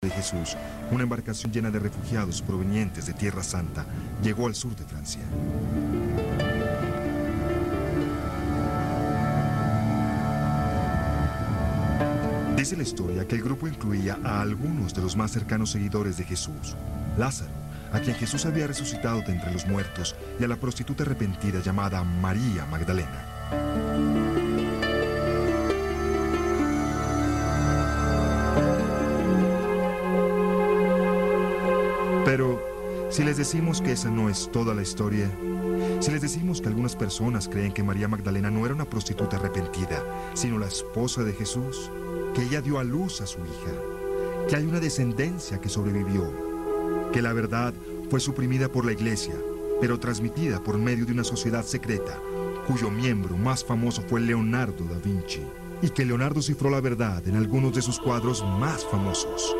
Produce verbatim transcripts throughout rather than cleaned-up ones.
de Jesús, una embarcación llena de refugiados provenientes de Tierra Santa, llegó al sur de Francia. Dice la historia que el grupo incluía a algunos de los más cercanos seguidores de Jesús: Lázaro, a quien Jesús había resucitado de entre los muertos, y a la prostituta arrepentida llamada María Magdalena. Pero, si les decimos que esa no es toda la historia, si les decimos que algunas personas creen que María Magdalena no era una prostituta arrepentida, sino la esposa de Jesús, que ella dio a luz a su hija, que hay una descendencia que sobrevivió, que la verdad fue suprimida por la iglesia, pero transmitida por medio de una sociedad secreta, cuyo miembro más famoso fue Leonardo da Vinci, y que Leonardo cifró la verdad en algunos de sus cuadros más famosos.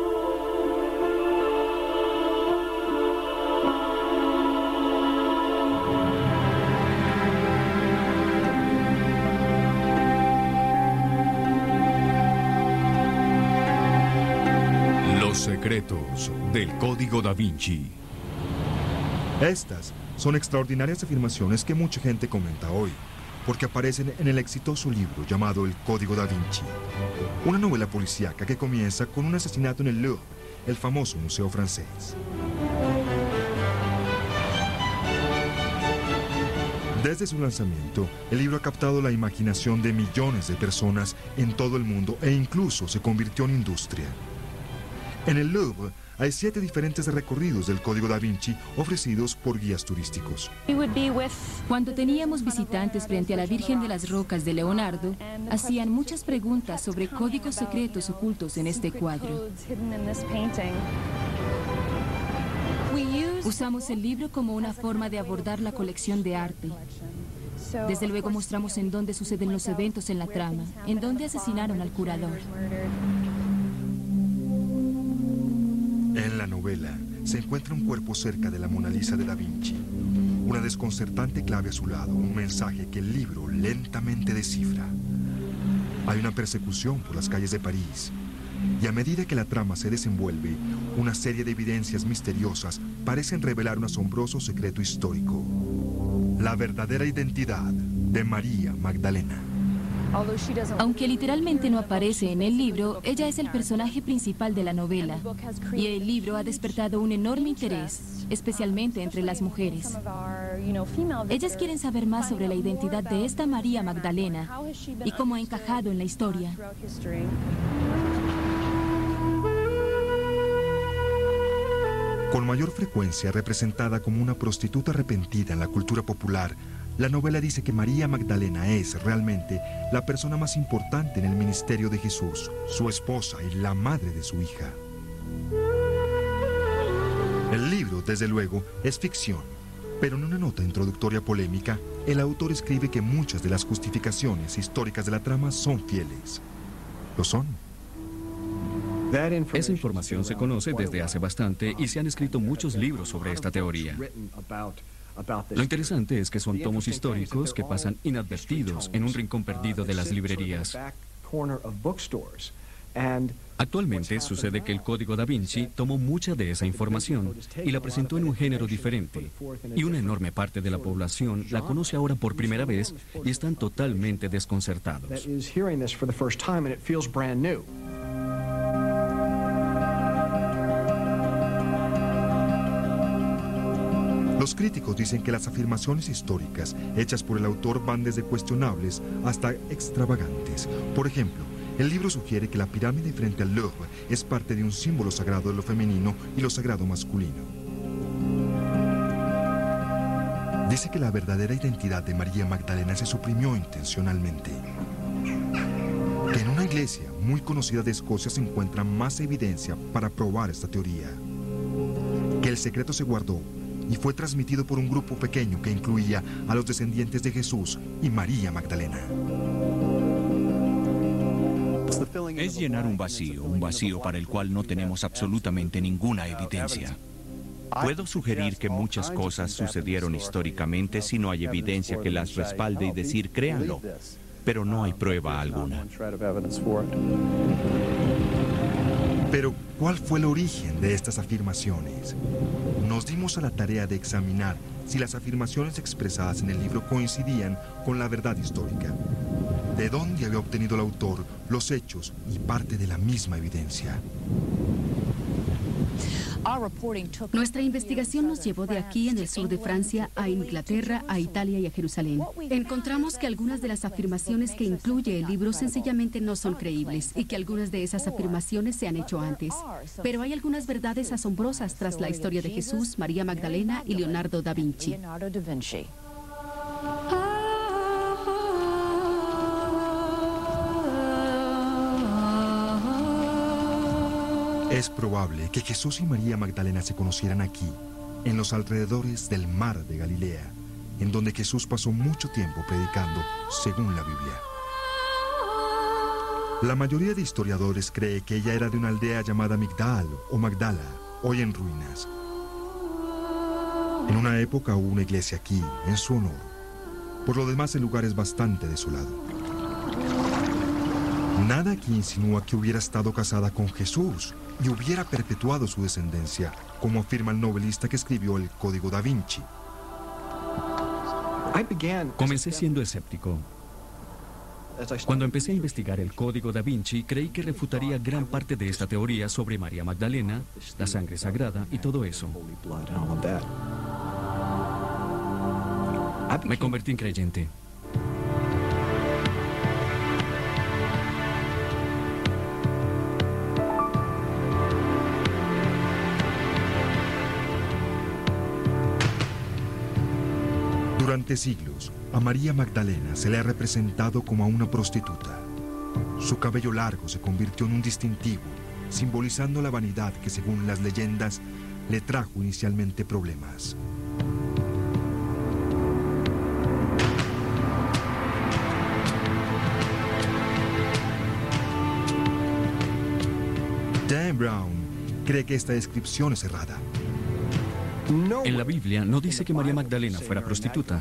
Secretos del Código Da Vinci. Estas son extraordinarias afirmaciones que mucha gente comenta hoy, porque aparecen en el exitoso libro llamado El Código Da Vinci, una novela policíaca que comienza con un asesinato en el Louvre, el famoso museo francés. Desde su lanzamiento, el libro ha captado la imaginación de millones de personas en todo el mundo e incluso se convirtió en industria. En el Louvre hay siete diferentes recorridos del Código Da Vinci ofrecidos por guías turísticos. Cuando teníamos visitantes frente a la Virgen de las Rocas de Leonardo, hacían muchas preguntas sobre códigos secretos ocultos en este cuadro. Usamos el libro como una forma de abordar la colección de arte. Desde luego mostramos en dónde suceden los eventos en la trama, en dónde asesinaron al curador. En la novela se encuentra un cuerpo cerca de la Mona Lisa de Da Vinci, una desconcertante clave a su lado, un mensaje que el libro lentamente descifra. Hay una persecución por las calles de París, y a medida que la trama se desenvuelve, una serie de evidencias misteriosas parecen revelar un asombroso secreto histórico: la verdadera identidad de María Magdalena. Aunque literalmente no aparece en el libro, ella es el personaje principal de la novela, y el libro ha despertado un enorme interés, especialmente entre las mujeres. Ellas quieren saber más sobre la identidad de esta María Magdalena y cómo ha encajado en la historia. Con mayor frecuencia representada como una prostituta arrepentida en la cultura popular, la novela dice que María Magdalena es realmente la persona más importante en el ministerio de Jesús, su esposa y la madre de su hija. El libro, desde luego, es ficción, pero en una nota introductoria polémica, el autor escribe que muchas de las justificaciones históricas de la trama son fieles. ¿Lo son? Esa información se conoce desde hace bastante y se han escrito muchos libros sobre esta teoría. Lo interesante es que son tomos históricos que pasan inadvertidos en un rincón perdido de las librerías. Actualmente sucede que el Código Da Vinci tomó mucha de esa información y la presentó en un género diferente, y una enorme parte de la población la conoce ahora por primera vez y están totalmente desconcertados. Los críticos dicen que las afirmaciones históricas hechas por el autor van desde cuestionables hasta extravagantes. Por ejemplo, el libro sugiere que la pirámide frente al Louvre es parte de un símbolo sagrado de lo femenino y lo sagrado masculino. Dice que la verdadera identidad de María Magdalena se suprimió intencionalmente. Que en una iglesia muy conocida de Escocia se encuentra más evidencia para probar esta teoría. Que el secreto se guardó y fue transmitido por un grupo pequeño que incluía a los descendientes de Jesús y María Magdalena. Es llenar un vacío, un vacío para el cual no tenemos absolutamente ninguna evidencia. Puedo sugerir que muchas cosas sucedieron históricamente si no hay evidencia que las respalde y decir, créanlo, pero no hay prueba alguna. Pero, ¿cuál fue el origen de estas afirmaciones? Nos dimos a la tarea de examinar si las afirmaciones expresadas en el libro coincidían con la verdad histórica. ¿De dónde había obtenido el autor los hechos y parte de la misma evidencia? Nuestra investigación nos llevó de aquí en el sur de Francia a Inglaterra, a Italia y a Jerusalén. Encontramos que algunas de las afirmaciones que incluye el libro sencillamente no son creíbles y que algunas de esas afirmaciones se han hecho antes. Pero hay algunas verdades asombrosas tras la historia de Jesús, María Magdalena y Leonardo da Vinci. Es probable que Jesús y María Magdalena se conocieran aquí, en los alrededores del mar de Galilea, en donde Jesús pasó mucho tiempo predicando, según la Biblia. La mayoría de historiadores cree que ella era de una aldea llamada Migdal o Magdala, hoy en ruinas. En una época hubo una iglesia aquí, en su honor. Por lo demás, el lugar es bastante desolado. Nada aquí insinúa que hubiera estado casada con Jesús y hubiera perpetuado su descendencia, como afirma el novelista que escribió el Código da Vinci. Comencé siendo escéptico. Cuando empecé a investigar el Código da Vinci, creí que refutaría gran parte de esta teoría sobre María Magdalena, la sangre sagrada y todo eso. Me convertí en creyente. Durante siglos, a María Magdalena se le ha representado como a una prostituta. Su cabello largo se convirtió en un distintivo, simbolizando la vanidad que, según las leyendas, le trajo inicialmente problemas. Dan Brown cree que esta descripción es errada. En la Biblia no dice que María Magdalena fuera prostituta.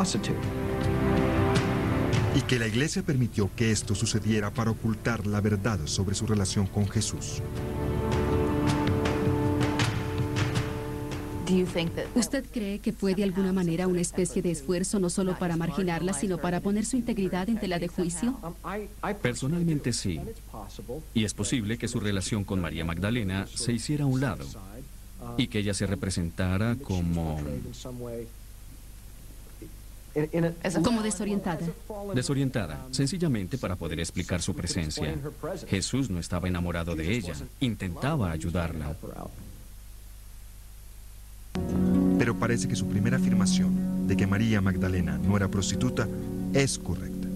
Y que la iglesia permitió que esto sucediera para ocultar la verdad sobre su relación con Jesús. ¿Usted cree que fue de alguna manera una especie de esfuerzo no solo para marginarla, sino para poner su integridad en tela de juicio? Personalmente sí. Y es posible que su relación con María Magdalena se hiciera a un lado y que ella se representara como... Como desorientada. Desorientada, sencillamente para poder explicar su presencia. Jesús no estaba enamorado de ella, intentaba ayudarla. Pero parece que su primera afirmación de que María Magdalena no era prostituta es correcta.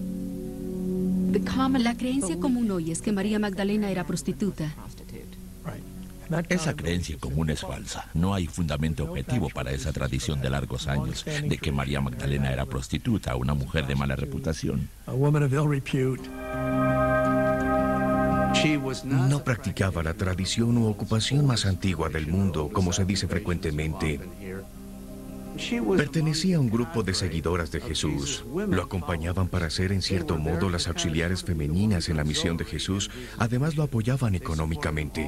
La creencia común hoy es que María Magdalena era prostituta. Esa creencia común es falsa. No hay fundamento objetivo para esa tradición de largos años de que María Magdalena era prostituta, una mujer de mala reputación. No practicaba la tradición u ocupación más antigua del mundo, como se dice frecuentemente. Pertenecía a un grupo de seguidoras de Jesús. Lo acompañaban para ser, en cierto modo, las auxiliares femeninas en la misión de Jesús. Además, lo apoyaban económicamente.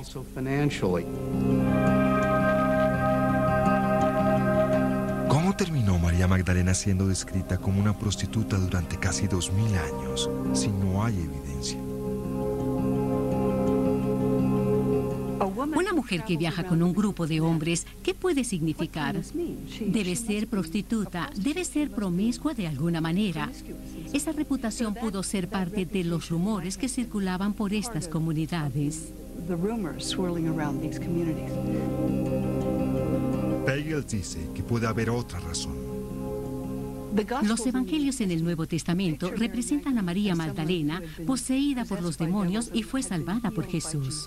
¿Cómo terminó María Magdalena siendo descrita como una prostituta durante casi dos mil años, si no hay evidencia? Una mujer que viaja con un grupo de hombres, ¿qué puede significar? Debe ser prostituta, debe ser promiscua de alguna manera. Esa reputación pudo ser parte de los rumores que circulaban por estas comunidades. Pagels dice que puede haber otra razón. Los evangelios en el Nuevo Testamento representan a María Magdalena, poseída por los demonios y fue salvada por Jesús.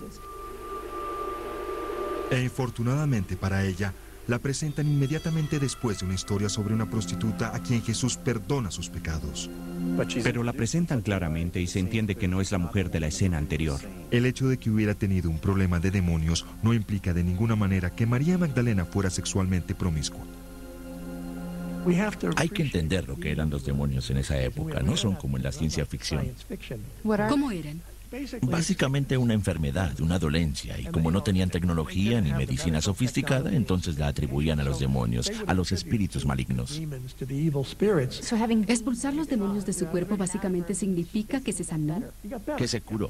E infortunadamente para ella, la presentan inmediatamente después de una historia sobre una prostituta a quien Jesús perdona sus pecados. Pero la presentan claramente y se entiende que no es la mujer de la escena anterior. El hecho de que hubiera tenido un problema de demonios no implica de ninguna manera que María Magdalena fuera sexualmente promiscua. Hay que entender lo que eran los demonios en esa época. No son como en la ciencia ficción. ¿Cómo eran? Básicamente una enfermedad, una dolencia, y como no tenían tecnología ni medicina sofisticada, entonces la atribuían a los demonios, a los espíritus malignos. Expulsar los demonios de su cuerpo básicamente significa que se sanó. Que se curó.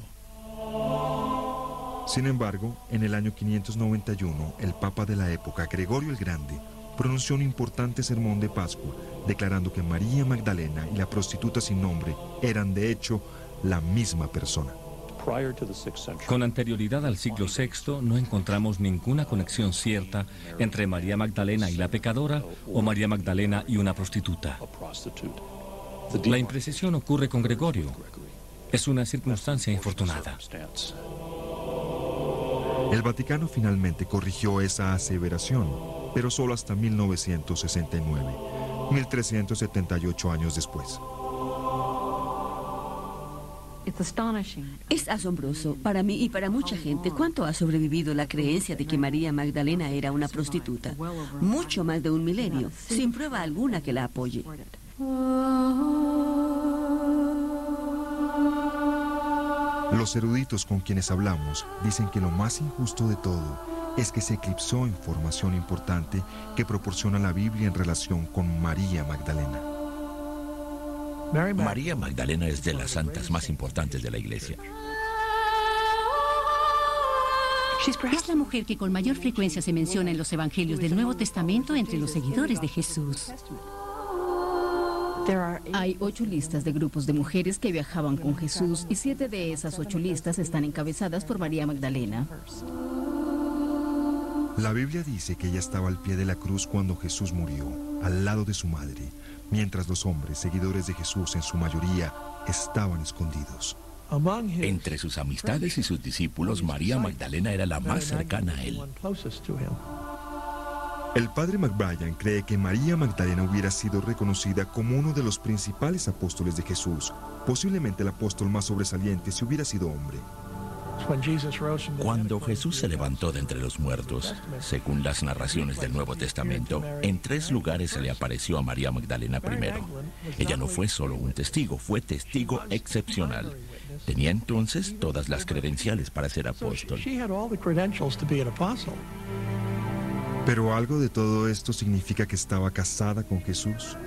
Sin embargo, en el año quinientos noventa y uno, el Papa de la época, Gregorio el Grande, pronunció un importante sermón de Pascua, declarando que María Magdalena y la prostituta sin nombre eran de hecho la misma persona. Con anterioridad al siglo sexto no encontramos ninguna conexión cierta entre María Magdalena y la pecadora o María Magdalena y una prostituta. La imprecisión ocurre con Gregorio. Es una circunstancia infortunada. El Vaticano finalmente corrigió esa aseveración, pero solo hasta mil novecientos sesenta y nueve, mil trescientos setenta y ocho años después. Es asombroso para mí y para mucha gente cuánto ha sobrevivido la creencia de que María Magdalena era una prostituta. Mucho más de un milenio, sin prueba alguna que la apoye. Los eruditos con quienes hablamos dicen que lo más injusto de todo es que se eclipsó información importante que proporciona la Biblia en relación con María Magdalena. María Magdalena es de las santas más importantes de la Iglesia. Es la mujer que con mayor frecuencia se menciona en los evangelios del Nuevo Testamento entre los seguidores de Jesús. Hay ocho listas de grupos de mujeres que viajaban con Jesús y siete de esas ocho listas están encabezadas por María Magdalena. La Biblia dice que ella estaba al pie de la cruz cuando Jesús murió, al lado de su madre, mientras los hombres, seguidores de Jesús en su mayoría, estaban escondidos. Entre sus amistades y sus discípulos, María Magdalena era la más cercana a él. El padre McBrien cree que María Magdalena hubiera sido reconocida como uno de los principales apóstoles de Jesús, posiblemente el apóstol más sobresaliente si hubiera sido hombre. Cuando Jesús se levantó de entre los muertos, según las narraciones del Nuevo Testamento, en tres lugares se le apareció a María Magdalena primero. Ella no fue solo un testigo, fue testigo excepcional. Tenía entonces todas las credenciales para ser apóstol. Pero algo de todo esto significa que estaba casada con Jesús.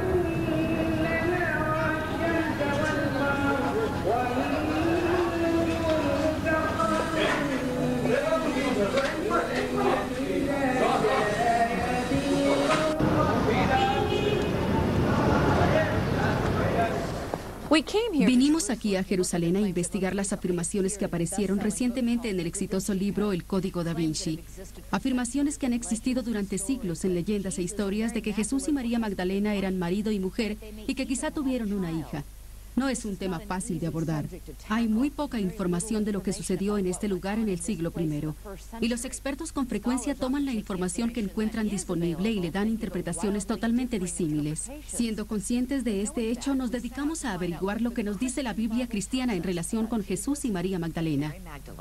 Vinimos aquí a Jerusalén a investigar las afirmaciones que aparecieron recientemente en el exitoso libro El Código da Vinci. Afirmaciones que han existido durante siglos en leyendas e historias de que Jesús y María Magdalena eran marido y mujer y que quizá tuvieron una hija. No es un tema fácil de abordar. Hay muy poca información de lo que sucedió en este lugar en el siglo primero. Y los expertos con frecuencia toman la información que encuentran disponible y le dan interpretaciones totalmente disímiles. Siendo conscientes de este hecho, nos dedicamos a averiguar lo que nos dice la Biblia cristiana en relación con Jesús y María Magdalena.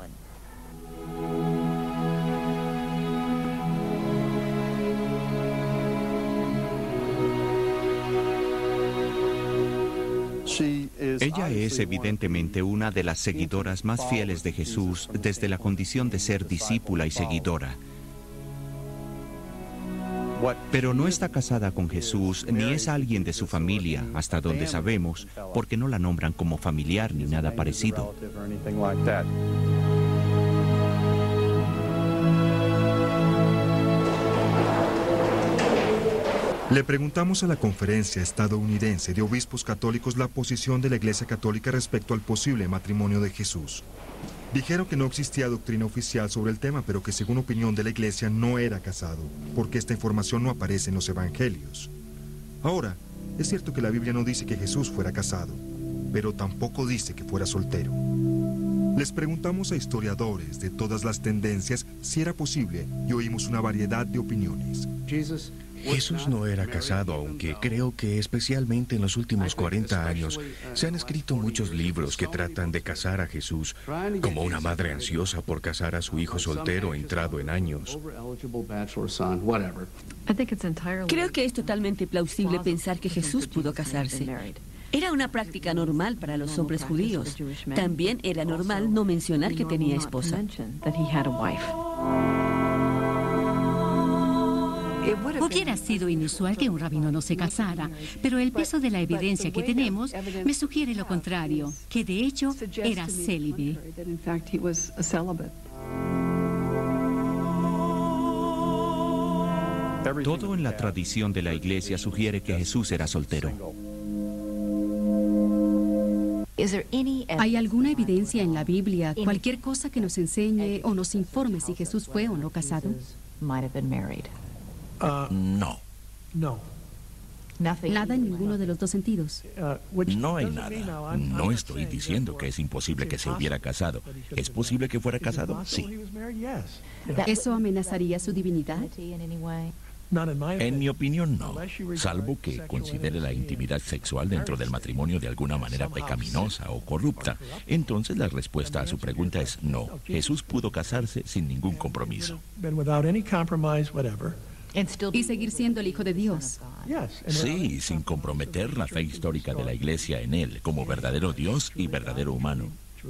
Ella es evidentemente una de las seguidoras más fieles de Jesús desde la condición de ser discípula y seguidora. Pero no está casada con Jesús ni es alguien de su familia, hasta donde sabemos, porque no la nombran como familiar ni nada parecido. Le preguntamos a la Conferencia Estadounidense de Obispos Católicos la posición de la Iglesia Católica respecto al posible matrimonio de Jesús. Dijeron que no existía doctrina oficial sobre el tema, pero que según opinión de la Iglesia no era casado, porque esta información no aparece en los Evangelios. Ahora, es cierto que la Biblia no dice que Jesús fuera casado, pero tampoco dice que fuera soltero. Les preguntamos a historiadores de todas las tendencias si era posible y oímos una variedad de opiniones. Jesús no era casado, aunque creo que especialmente en los últimos cuarenta años se han escrito muchos libros que tratan de casar a Jesús como una madre ansiosa por casar a su hijo soltero entrado en años. Creo que es totalmente plausible pensar que Jesús pudo casarse. Era una práctica normal para los hombres judíos. También era normal no mencionar que tenía esposa. Hubiera sido inusual que un rabino no se casara, pero el peso de la evidencia que tenemos me sugiere lo contrario, que de hecho era célibe. Todo en la tradición de la Iglesia sugiere que Jesús era soltero. ¿Hay alguna evidencia en la Biblia, cualquier cosa que nos enseñe o nos informe si Jesús fue o no casado? No. Nada en ninguno de los dos sentidos. No hay nada. No estoy diciendo que es imposible que se hubiera casado. ¿Es posible que fuera casado? Sí. ¿Eso amenazaría su divinidad? En mi opinión, no. Salvo que considere la intimidad sexual dentro del matrimonio de alguna manera pecaminosa o corrupta. Entonces la respuesta a su pregunta es no. Jesús pudo casarse sin ningún compromiso. Y seguir siendo el Hijo de Dios. Sí, sin comprometer la fe histórica de la Iglesia en él como verdadero Dios y verdadero humano.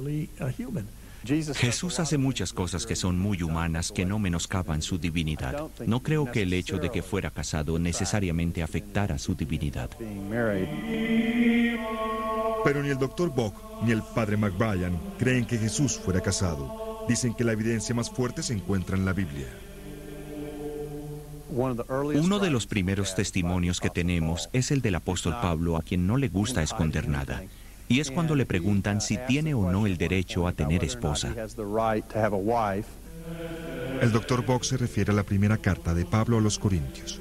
Jesús hace muchas cosas que son muy humanas que no menoscaban su divinidad. No creo que el hecho de que fuera casado necesariamente afectara su divinidad. Pero ni el doctor Bock ni el padre McBrien creen que Jesús fuera casado. Dicen que la evidencia más fuerte se encuentra en la Biblia. Uno de los primeros testimonios que tenemos es el del apóstol Pablo, a quien no le gusta esconder nada. Y es cuando le preguntan si tiene o no el derecho a tener esposa. El doctor Bock se refiere a la primera carta de Pablo a los Corintios.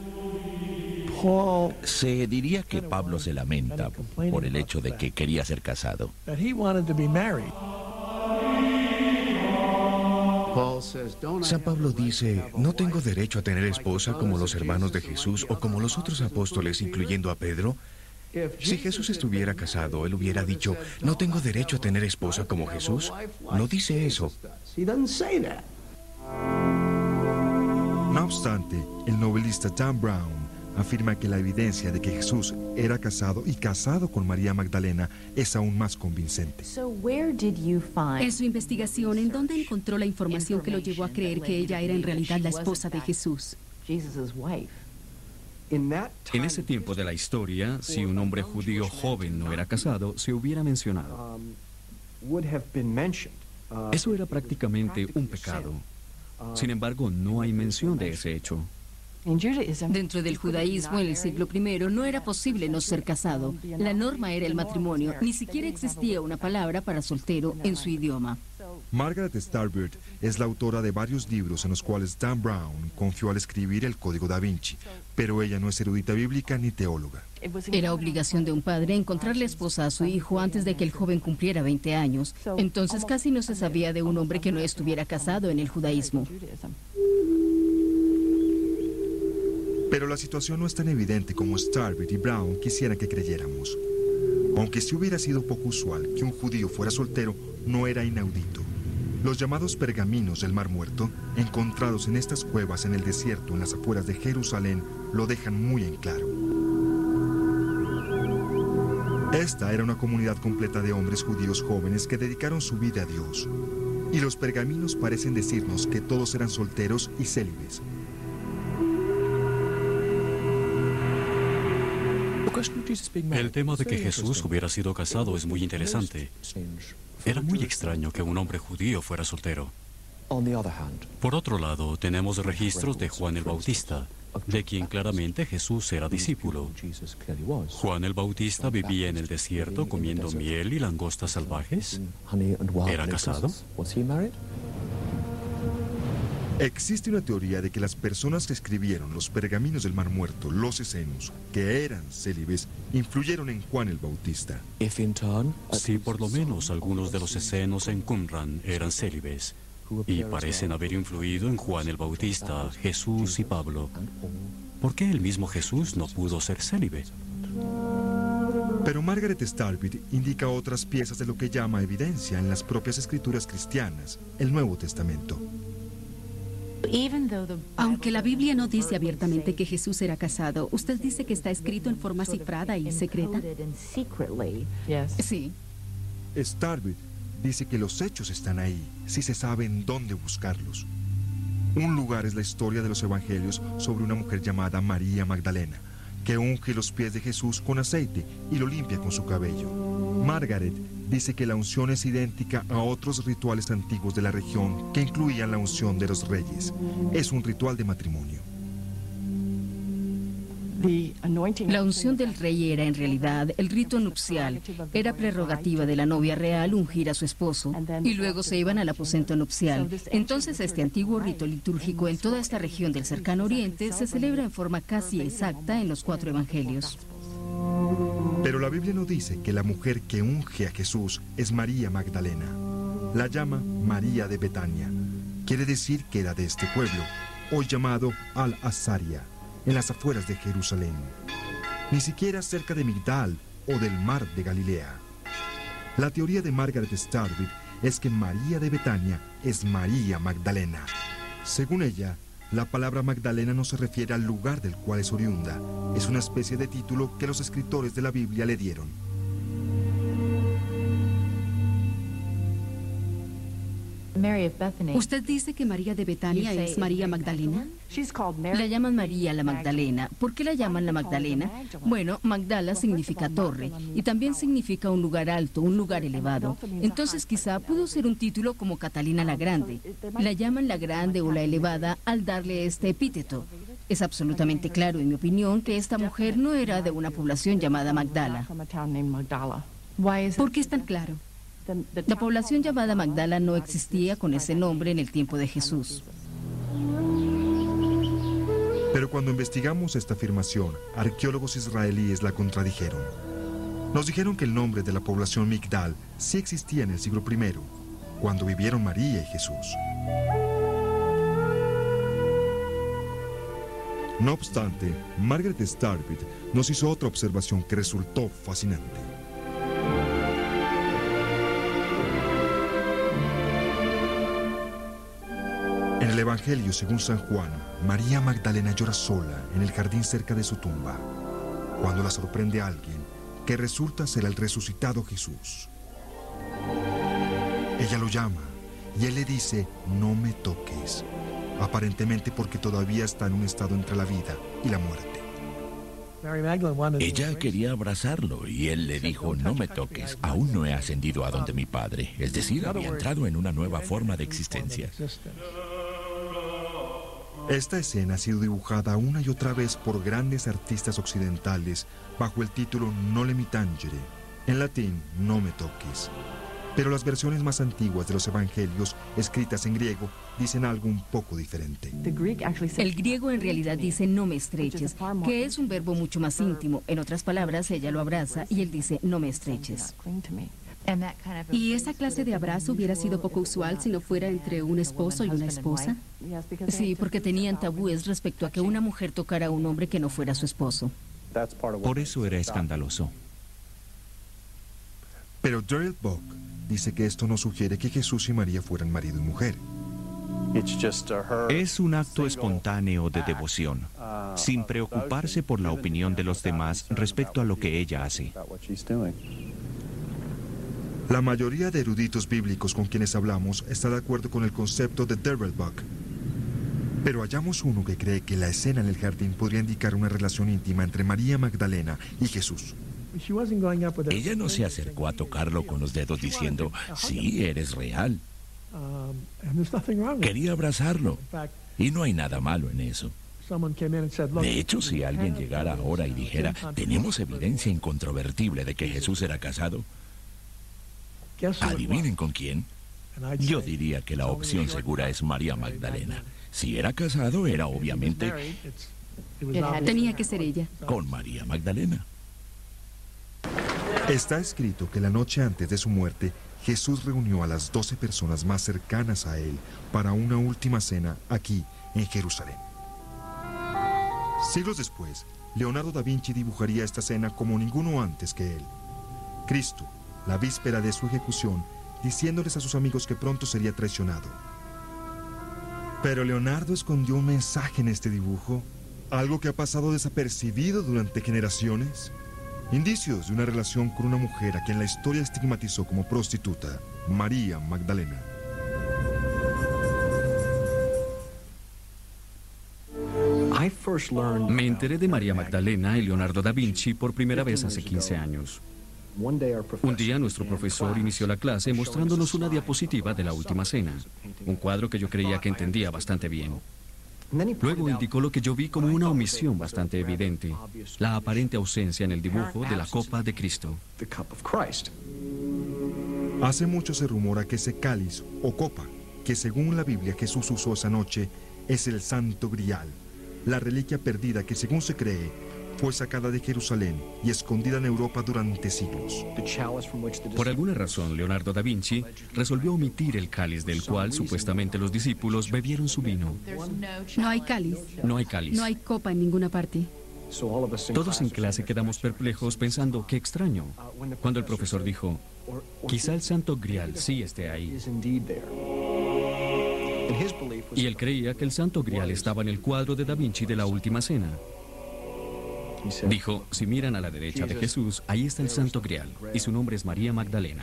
Se diría que Pablo se lamenta por el hecho de que quería ser casado. San Pablo dice, no tengo derecho a tener esposa como los hermanos de Jesús o como los otros apóstoles, incluyendo a Pedro. Si Jesús estuviera casado, él hubiera dicho, no tengo derecho a tener esposa como Jesús. No dice eso. No obstante, el novelista Dan Brown afirma que la evidencia de que Jesús era casado y casado con María Magdalena es aún más convincente. En su investigación, ¿en dónde encontró la información que lo llevó a creer que ella era en realidad la esposa de Jesús? En ese tiempo de la historia, si un hombre judío joven no era casado, se hubiera mencionado. Eso era prácticamente un pecado. Sin embargo, no hay mención de ese hecho. Dentro del judaísmo en el siglo primero no era posible no ser casado. La norma era el matrimonio. Ni siquiera existía una palabra para soltero en su idioma. Margaret Starbird es la autora de varios libros en los cuales Dan Brown confió al escribir el Código da Vinci, pero ella no es erudita bíblica ni teóloga. Era obligación de un padre encontrarle esposa a su hijo antes de que el joven cumpliera veinte años. Entonces casi no se sabía de un hombre que no estuviera casado en el judaísmo. Pero la situación no es tan evidente como Starbird y Brown quisieran que creyéramos. Aunque sí hubiera sido poco usual que un judío fuera soltero, no era inaudito. Los llamados pergaminos del Mar Muerto, encontrados en estas cuevas en el desierto en las afueras de Jerusalén, lo dejan muy en claro. Esta era una comunidad completa de hombres judíos jóvenes que dedicaron su vida a Dios. Y los pergaminos parecen decirnos que todos eran solteros y célibes. El tema de que Jesús hubiera sido casado es muy interesante. Era muy extraño que un hombre judío fuera soltero. Por otro lado, tenemos registros de Juan el Bautista, de quien claramente Jesús era discípulo. Juan el Bautista vivía en el desierto comiendo miel y langostas salvajes. ¿Era casado? Existe una teoría de que las personas que escribieron los pergaminos del Mar Muerto, los esenios, que eran célibes, influyeron en Juan el Bautista. Sí, por lo menos algunos de los esenios en Qumran eran célibes y parecen haber influido en Juan el Bautista, Jesús y Pablo. ¿Por qué el mismo Jesús no pudo ser célibe? Pero Margaret Starbird indica otras piezas de lo que llama evidencia en las propias escrituras cristianas, el Nuevo Testamento. Aunque la Biblia no dice abiertamente que Jesús era casado, ¿usted dice que está escrito en forma cifrada y secreta? Sí. Starbit dice que los hechos están ahí, si se sabe en dónde buscarlos. Un lugar es la historia de los evangelios sobre una mujer llamada María Magdalena, que unge los pies de Jesús con aceite y lo limpia con su cabello. Margaret dice que la unción es idéntica a otros rituales antiguos de la región que incluían la unción de los reyes. Es un ritual de matrimonio. La unción del rey era en realidad el rito nupcial. Era prerrogativa de la novia real ungir a su esposo y luego se iban al aposento nupcial. Entonces este antiguo rito litúrgico en toda esta región del cercano oriente se celebra en forma casi exacta en los cuatro evangelios. Pero la Biblia no dice que la mujer que unge a Jesús es María Magdalena. La llama María de Betania. Quiere decir que era de este pueblo, hoy llamado Al-Azaria, en las afueras de Jerusalén, ni siquiera cerca de Migdal o del mar de Galilea. La teoría de Margaret Starbit es que María de Betania es María Magdalena. Según ella, la palabra Magdalena no se refiere al lugar del cual es oriunda, es una especie de título que los escritores de la Biblia le dieron. ¿Usted dice que María de Betania es María Magdalena? La llaman María la Magdalena. ¿Por qué la llaman la Magdalena? Bueno, Magdala significa torre y también significa un lugar alto, un lugar elevado. Entonces quizá pudo ser un título como Catalina la Grande. La llaman la Grande o la Elevada al darle este epíteto. Es absolutamente claro, en mi opinión, que esta mujer no era de una población llamada Magdala. ¿Por qué es tan claro? La población llamada Magdala no existía con ese nombre en el tiempo de Jesús. Pero cuando investigamos esta afirmación, arqueólogos israelíes la contradijeron. Nos dijeron que el nombre de la población Migdal sí existía en el siglo primero, cuando vivieron María y Jesús. No obstante, Margaret Starbit nos hizo otra observación que resultó fascinante. En el Evangelio según San Juan, María Magdalena llora sola en el jardín cerca de su tumba, cuando la sorprende a alguien que resulta ser el resucitado Jesús. Ella lo llama y él le dice, no me toques, aparentemente porque todavía está en un estado entre la vida y la muerte. Ella quería abrazarlo y él le dijo, no me toques, aún no he ascendido a donde mi Padre, es decir, había entrado en una nueva forma de existencia. Esta escena ha sido dibujada una y otra vez por grandes artistas occidentales bajo el título Noli me tangere, en latín, no me toques. Pero las versiones más antiguas de los evangelios, escritas en griego, dicen algo un poco diferente. El griego en realidad dice no me estreches, que es un verbo mucho más íntimo. En otras palabras, ella lo abraza y él dice no me estreches. ¿Y esa clase de abrazo hubiera sido poco usual si no fuera entre un esposo y una esposa? Sí, porque tenían tabúes respecto a que una mujer tocara a un hombre que no fuera su esposo. Por eso era escandaloso. Pero Daryl Buck dice que esto no sugiere que Jesús y María fueran marido y mujer. Es un acto espontáneo de devoción, sin preocuparse por la opinión de los demás respecto a lo que ella hace. La mayoría de eruditos bíblicos con quienes hablamos está de acuerdo con el concepto de Daryl Buck. Pero hallamos uno que cree que la escena en el jardín podría indicar una relación íntima entre María Magdalena y Jesús. Ella no se acercó a tocarlo con los dedos diciendo, sí, eres real. Quería abrazarlo, y no hay nada malo en eso. De hecho, si alguien llegara ahora y dijera, tenemos evidencia incontrovertible de que Jesús era casado, ¿adivinen con quién? Yo diría que la opción segura es María Magdalena. Si era casado, era obviamente... Tenía que ser ella. Con María Magdalena. Está escrito que la noche antes de su muerte, Jesús reunió a las doce personas más cercanas a él para una última cena aquí, en Jerusalén. Siglos después, Leonardo da Vinci dibujaría esta cena como ninguno antes que él. Cristo, la víspera de su ejecución, diciéndoles a sus amigos que pronto sería traicionado. Pero Leonardo escondió un mensaje en este dibujo, algo que ha pasado desapercibido durante generaciones. Indicios de una relación con una mujer a quien la historia estigmatizó como prostituta, María Magdalena. Me enteré de María Magdalena y Leonardo da Vinci por primera vez hace quince años. Un día nuestro profesor inició la clase mostrándonos una diapositiva de la Última Cena, un cuadro que yo creía que entendía bastante bien. Luego indicó lo que yo vi como una omisión bastante evidente, la aparente ausencia en el dibujo de la copa de Cristo. Hace mucho se rumora que ese cáliz o copa, que según la Biblia Jesús usó esa noche, es el Santo Grial, la reliquia perdida que según se cree fue sacada de Jerusalén y escondida en Europa durante siglos. Por alguna razón, Leonardo da Vinci resolvió omitir el cáliz del cual supuestamente los discípulos bebieron su vino. No hay cáliz. No hay cáliz. No hay copa en ninguna parte. Todos en clase quedamos perplejos pensando, qué extraño, cuando el profesor dijo, quizá el Santo Grial sí esté ahí. Y él creía que el Santo Grial estaba en el cuadro de Da Vinci de la Última Cena. Dijo, si miran a la derecha de Jesús, ahí está el Santo Grial, y su nombre es María Magdalena.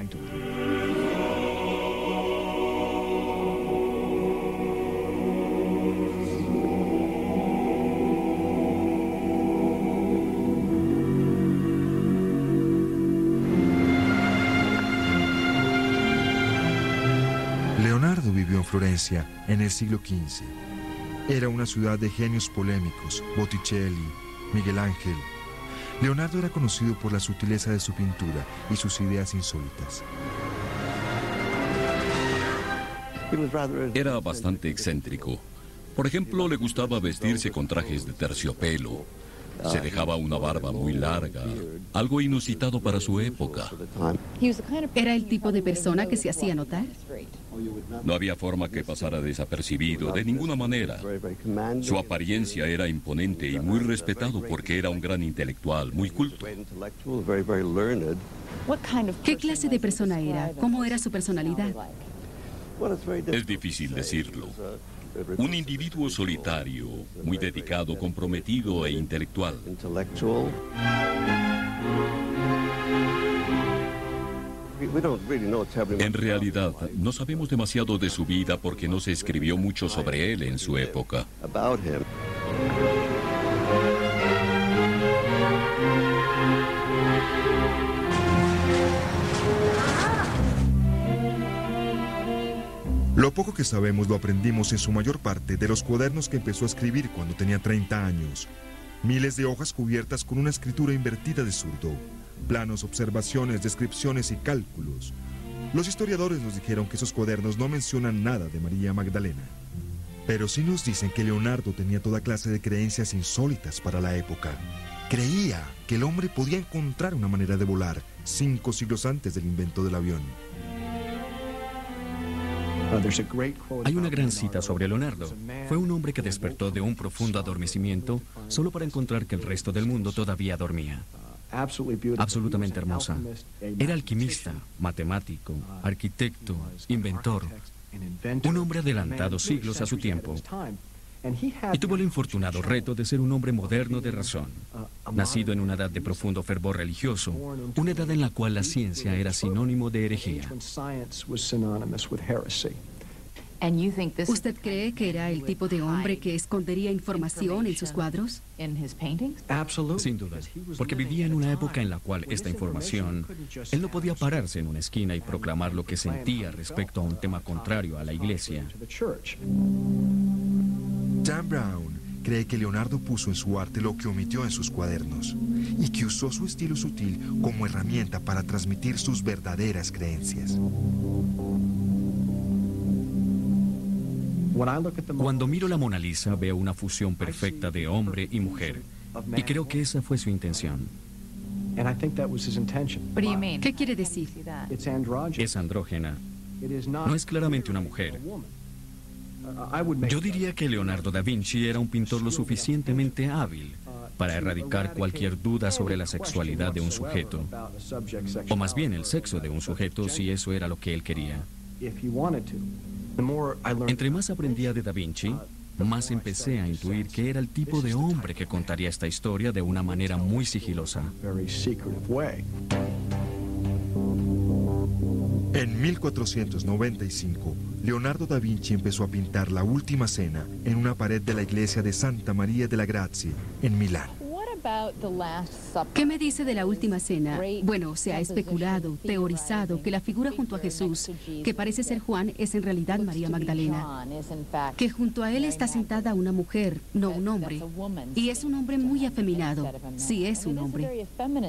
Leonardo vivió en Florencia en el siglo quince. Era una ciudad de genios polémicos, Botticelli, Miguel Ángel. Leonardo era conocido por la sutileza de su pintura y sus ideas insólitas. Era bastante excéntrico. Por ejemplo, le gustaba vestirse con trajes de terciopelo. Se dejaba una barba muy larga, algo inusitado para su época. ¿Era el tipo de persona que se hacía notar? No había forma que pasara desapercibido, de ninguna manera. Su apariencia era imponente y muy respetado porque era un gran intelectual, muy culto. ¿Qué clase de persona era? ¿Cómo era su personalidad? Es difícil decirlo. Un individuo solitario, muy dedicado, comprometido e intelectual. En realidad, no sabemos demasiado de su vida porque no se escribió mucho sobre él en su época. Lo poco que sabemos lo aprendimos en su mayor parte de los cuadernos que empezó a escribir cuando tenía treinta años. Miles de hojas cubiertas con una escritura invertida de zurdo. Planos, observaciones, descripciones y cálculos. Los historiadores nos dijeron que esos cuadernos no mencionan nada de María Magdalena. Pero sí nos dicen que Leonardo tenía toda clase de creencias insólitas para la época. Creía que el hombre podía encontrar una manera de volar cinco siglos antes del invento del avión. Hay una gran cita sobre Leonardo. Fue un hombre que despertó de un profundo adormecimiento solo para encontrar que el resto del mundo todavía dormía. Absolutamente hermosa. Era alquimista, matemático, arquitecto, inventor. Un hombre adelantado siglos a su tiempo. Y tuvo el infortunado reto de ser un hombre moderno de razón, nacido en una edad de profundo fervor religioso, una edad en la cual la ciencia era sinónimo de herejía. ¿Usted cree que era el tipo de hombre que escondería información en sus cuadros? Sin duda, porque vivía en una época en la cual esta información, él no podía pararse en una esquina y proclamar lo que sentía respecto a un tema contrario a la iglesia. Dan Brown cree que Leonardo puso en su arte lo que omitió en sus cuadernos y que usó su estilo sutil como herramienta para transmitir sus verdaderas creencias. Cuando miro la Mona Lisa veo una fusión perfecta de hombre y mujer y creo que esa fue su intención. ¿Qué quiere decir? Es andrógena. No es claramente una mujer. Yo diría que Leonardo da Vinci era un pintor lo suficientemente hábil para erradicar cualquier duda sobre la sexualidad de un sujeto, o más bien el sexo de un sujeto si eso era lo que él quería. Entre más aprendía de Da Vinci, más empecé a intuir que era el tipo de hombre que contaría esta historia de una manera muy sigilosa. En mil cuatrocientos noventa y cinco, Leonardo da Vinci empezó a pintar la Última Cena en una pared de la iglesia de Santa María de la Grazie, en Milán. ¿Qué me dice de la Última Cena? Bueno, se ha especulado, teorizado que la figura junto a Jesús, que parece ser Juan, es en realidad María Magdalena. Que junto a él está sentada una mujer, no un hombre. Y es un hombre muy afeminado. Sí, es un hombre.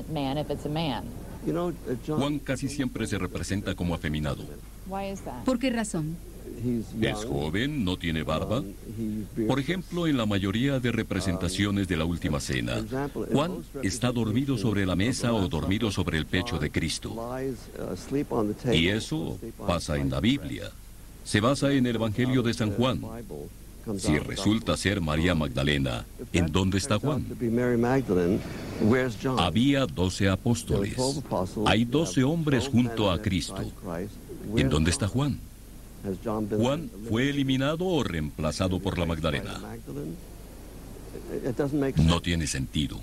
Juan casi siempre se representa como afeminado. ¿Por qué razón? Es joven, no tiene barba. Por ejemplo, en la mayoría de representaciones de la Última Cena, Juan está dormido sobre la mesa o dormido sobre el pecho de Cristo. Y eso pasa en la Biblia. Se basa en el Evangelio de San Juan. Si resulta ser María Magdalena, ¿en dónde está Juan? Había doce apóstoles. Hay doce hombres junto a Cristo. ¿En dónde está Juan? ¿Juan fue eliminado o reemplazado por la Magdalena? No tiene sentido.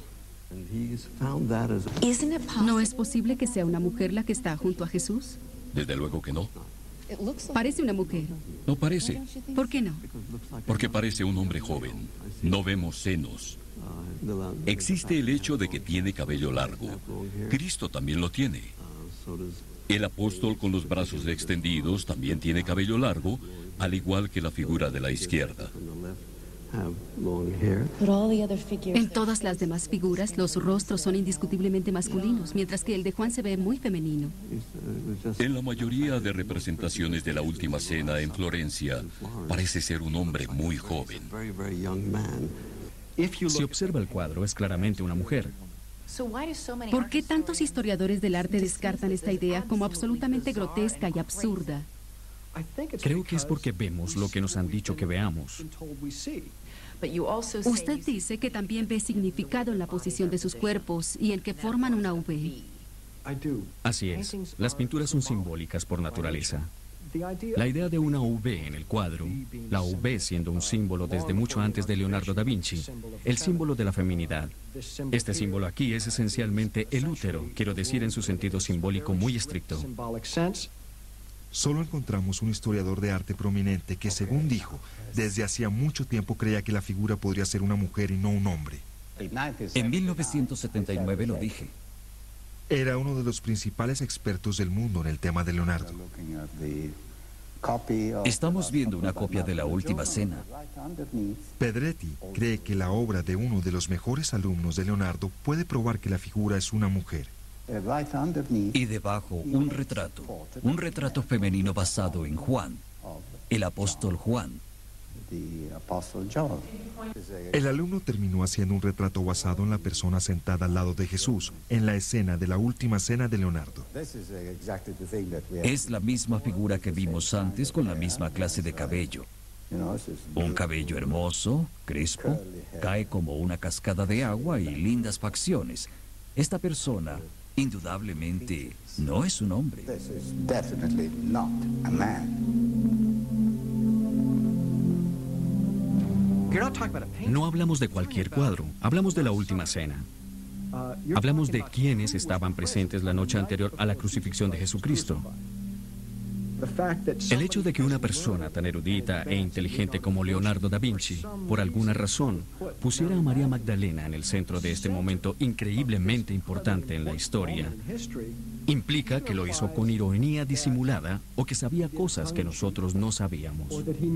¿No es posible que sea una mujer la que está junto a Jesús? Desde luego que no. Parece una mujer. No parece. ¿Por qué no? Porque parece un hombre joven. No vemos senos. Existe el hecho de que tiene cabello largo. Cristo también lo tiene. El apóstol con los brazos extendidos también tiene cabello largo, al igual que la figura de la izquierda. En todas las demás figuras, los rostros son indiscutiblemente masculinos, mientras que el de Juan se ve muy femenino. En la mayoría de representaciones de la Última Cena en Florencia, parece ser un hombre muy joven. Si observa el cuadro, es claramente una mujer. ¿Por qué tantos historiadores del arte descartan esta idea como absolutamente grotesca y absurda? Creo que es porque vemos lo que nos han dicho que veamos. Usted dice que también ve significado en la posición de sus cuerpos y en que forman una V. Así es. Las pinturas son simbólicas por naturaleza. La idea de una V en el cuadro, la V siendo un símbolo desde mucho antes de Leonardo da Vinci, el símbolo de la feminidad. Este símbolo aquí es esencialmente el útero, quiero decir en su sentido simbólico muy estricto. Solo encontramos un historiador de arte prominente que, según dijo, desde hacía mucho tiempo creía que la figura podría ser una mujer y no un hombre. En mil novecientos setenta y nueve lo dije. Era uno de los principales expertos del mundo en el tema de Leonardo. Estamos viendo una copia de la Última Cena. Pedretti cree que la obra de uno de los mejores alumnos de Leonardo puede probar que la figura es una mujer. Y debajo un retrato, un retrato femenino basado en Juan, el apóstol Juan. El alumno terminó haciendo un retrato basado en la persona sentada al lado de Jesús, en la escena de la Última Cena de Leonardo. Es la misma figura que vimos antes con la misma clase de cabello. Un cabello hermoso, crespo, cae como una cascada de agua y lindas facciones. Esta persona, indudablemente, no es un hombre. No hablamos de cualquier cuadro, hablamos de la Última Cena. Hablamos de quienes estaban presentes la noche anterior a la crucifixión de Jesucristo. El hecho de que una persona tan erudita e inteligente como Leonardo da Vinci, por alguna razón, pusiera a María Magdalena en el centro de este momento increíblemente importante en la historia, implica que lo hizo con ironía disimulada o que sabía cosas que nosotros no sabíamos.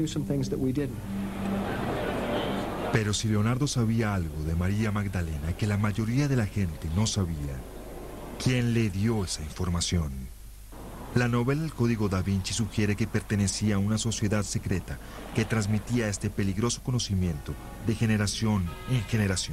Pero si Leonardo sabía algo de María Magdalena que la mayoría de la gente no sabía, ¿quién le dio esa información? La novela El Código da Vinci sugiere que pertenecía a una sociedad secreta que transmitía este peligroso conocimiento de generación en generación.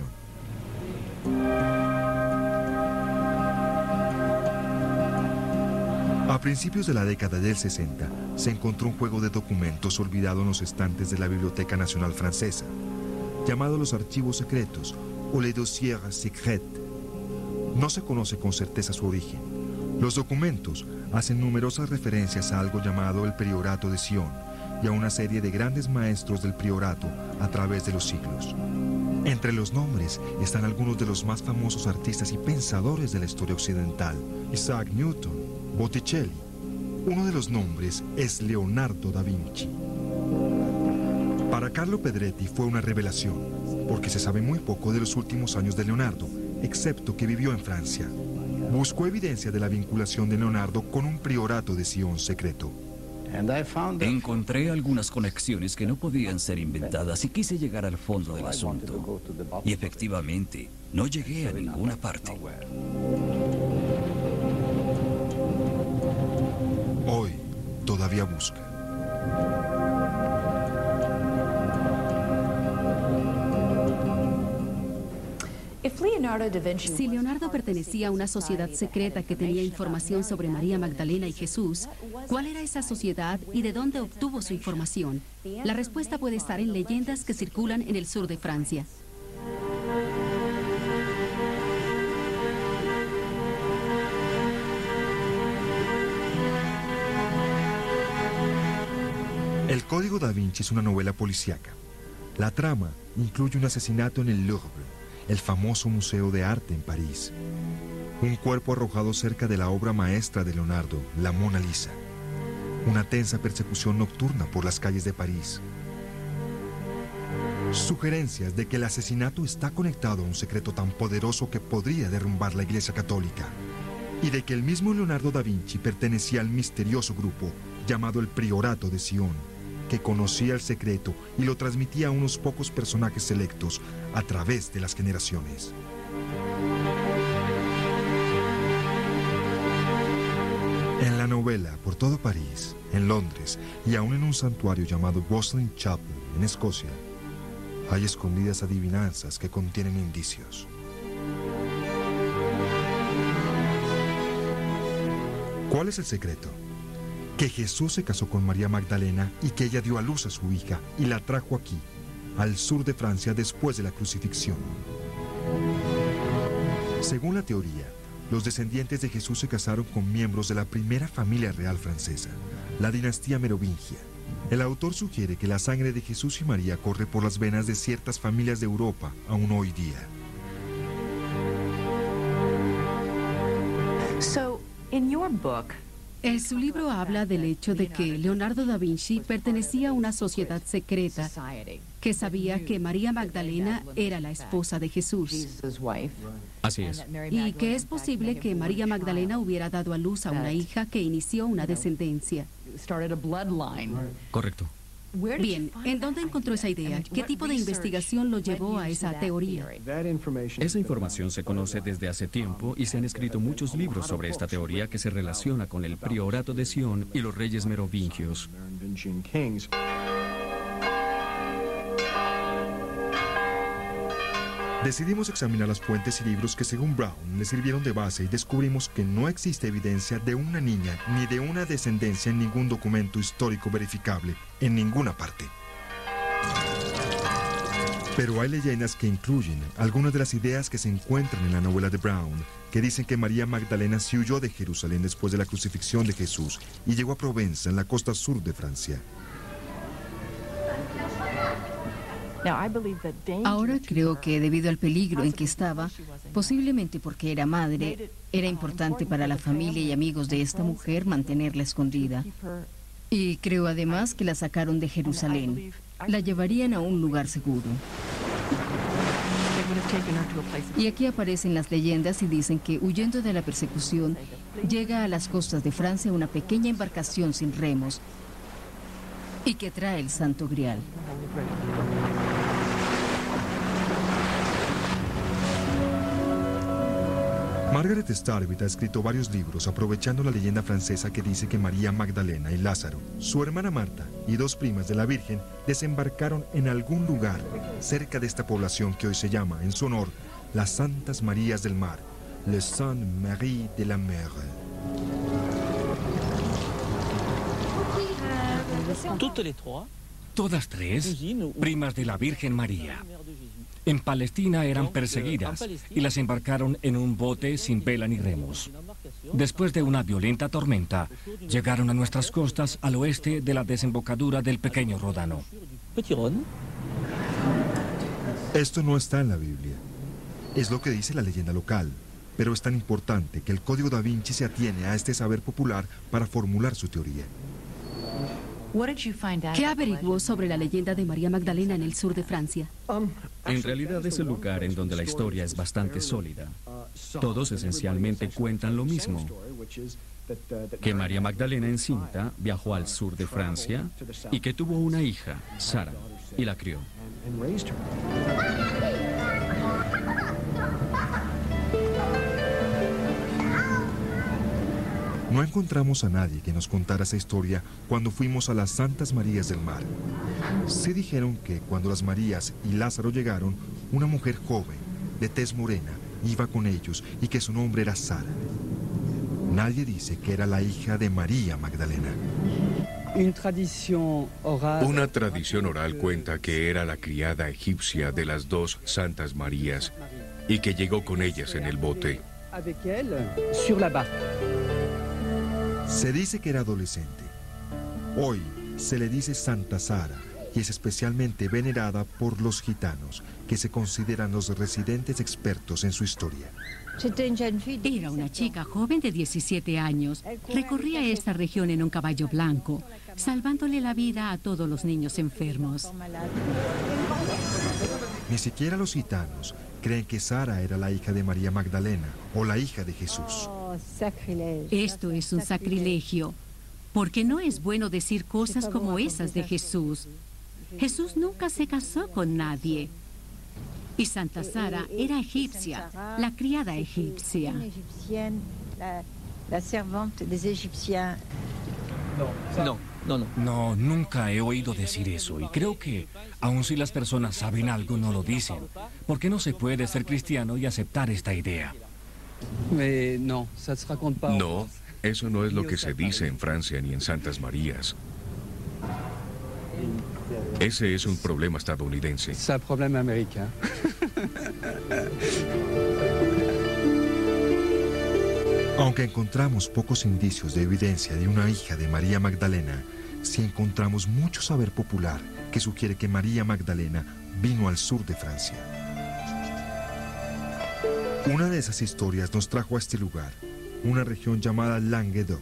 A principios de la década del sesenta, se encontró un juego de documentos olvidado en los estantes de la Biblioteca Nacional Francesa, llamado los Archivos Secretos o Les Dossiers Secrets. No se conoce con certeza su origen. Los documentos hacen numerosas referencias a algo llamado el Priorato de Sion, y a una serie de grandes maestros del priorato a través de los siglos. Entre los nombres están algunos de los más famosos artistas y pensadores de la historia occidental: Isaac Newton, Botticelli. Uno de los nombres es Leonardo da Vinci. Para Carlo Pedretti fue una revelación, porque se sabe muy poco de los últimos años de Leonardo, excepto que vivió en Francia. Buscó evidencia de la vinculación de Leonardo con un priorato de Sion secreto. Encontré algunas conexiones que no podían ser inventadas y quise llegar al fondo del asunto. Y efectivamente, no llegué a ninguna parte. Hoy, todavía busca. Si Leonardo pertenecía a una sociedad secreta que tenía información sobre María Magdalena y Jesús, ¿cuál era esa sociedad y de dónde obtuvo su información? La respuesta puede estar en leyendas que circulan en el sur de Francia. El Código da Vinci es una novela policíaca. La trama incluye un asesinato en el Louvre, el famoso museo de arte en París. Un cuerpo arrojado cerca de la obra maestra de Leonardo, la Mona Lisa. Una tensa persecución nocturna por las calles de París. Sugerencias de que el asesinato está conectado a un secreto tan poderoso que podría derrumbar la Iglesia Católica. Y de que el mismo Leonardo da Vinci pertenecía al misterioso grupo llamado el Priorato de Sion, que conocía el secreto y lo transmitía a unos pocos personajes selectos a través de las generaciones. En la novela, por todo París, en Londres y aún en un santuario llamado Gosling Chapel, en Escocia, hay escondidas adivinanzas que contienen indicios. ¿Cuál es el secreto? Que Jesús se casó con María Magdalena y que ella dio a luz a su hija y la trajo aquí, al sur de Francia, después de la crucifixión. Según la teoría, los descendientes de Jesús se casaron con miembros de la primera familia real francesa, la dinastía merovingia. El autor sugiere que la sangre de Jesús y María corre por las venas de ciertas familias de Europa aún hoy día. So, in your book, En su libro habla del hecho de que Leonardo da Vinci pertenecía a una sociedad secreta que sabía que María Magdalena era la esposa de Jesús. Así es. Y que es posible que María Magdalena hubiera dado a luz a una hija que inició una descendencia. Correcto. Bien, ¿en dónde encontró esa idea? ¿Qué tipo de investigación lo llevó a esa teoría? Esa información se conoce desde hace tiempo y se han escrito muchos libros sobre esta teoría que se relaciona con el Priorato de Sion y los reyes merovingios. Decidimos examinar las fuentes y libros que según Brown le sirvieron de base y descubrimos que no existe evidencia de una niña ni de una descendencia en ningún documento histórico verificable, en ninguna parte. Pero hay leyendas que incluyen algunas de las ideas que se encuentran en la novela de Brown, que dicen que María Magdalena se huyó de Jerusalén después de la crucifixión de Jesús y llegó a Provenza, en la costa sur de Francia. Ahora creo que debido al peligro en que estaba, posiblemente porque era madre, era importante para la familia y amigos de esta mujer mantenerla escondida. Y creo además que la sacaron de Jerusalén. La llevarían a un lugar seguro. Y aquí aparecen las leyendas y dicen que, huyendo de la persecución, llega a las costas de Francia una pequeña embarcación sin remos y que trae el Santo Grial. Margaret Starbit ha escrito varios libros aprovechando la leyenda francesa que dice que María Magdalena y Lázaro, su hermana Marta y dos primas de la Virgen desembarcaron en algún lugar cerca de esta población que hoy se llama, en su honor, las Santas Marías del Mar, les Saintes Maries de la Mer. Todas tres, primas de la Virgen María. En Palestina eran perseguidas y las embarcaron en un bote sin vela ni remos. Después de una violenta tormenta, llegaron a nuestras costas al oeste de la desembocadura del pequeño Ródano. Esto no está en la Biblia. Es lo que dice la leyenda local, pero es tan importante que el Código da Vinci se atiene a este saber popular para formular su teoría. ¿Qué averiguó sobre la leyenda de María Magdalena en el sur de Francia? En realidad es el lugar en donde la historia es bastante sólida. Todos esencialmente cuentan lo mismo, que María Magdalena encinta viajó al sur de Francia y que tuvo una hija, Sara, y la crió. No encontramos a nadie que nos contara esa historia cuando fuimos a las Santas Marías del Mar. Se dijeron que cuando las Marías y Lázaro llegaron, una mujer joven, de tez morena, iba con ellos y que su nombre era Sara. Nadie dice que era la hija de María Magdalena. Una tradición oral cuenta que era la criada egipcia de las dos Santas Marías y que llegó con ellas en el bote. Se dice que era adolescente. Hoy se le dice Santa Sara y es especialmente venerada por los gitanos, que se consideran los residentes expertos en su historia. Era una chica joven de diecisiete años. Recorría esta región en un caballo blanco, salvándole la vida a todos los niños enfermos. Ni siquiera los gitanos creen que Sara era la hija de María Magdalena o la hija de Jesús. Esto es un sacrilegio, porque no es bueno decir cosas como esas de Jesús. Jesús nunca se casó con nadie. Y Santa Sara era egipcia, la criada egipcia. No, no, no. No, nunca he oído decir eso. Y creo que, aun si las personas saben algo, no lo dicen. Porque no se puede ser cristiano y aceptar esta idea. No, eso no es lo que se dice en Francia ni en Santas Marías. Ese es un problema estadounidense. Es un problema americano. Aunque encontramos pocos indicios de evidencia de una hija de María Magdalena, sí encontramos mucho saber popular que sugiere que María Magdalena vino al sur de Francia. Una de esas historias nos trajo a este lugar, una región llamada Languedoc.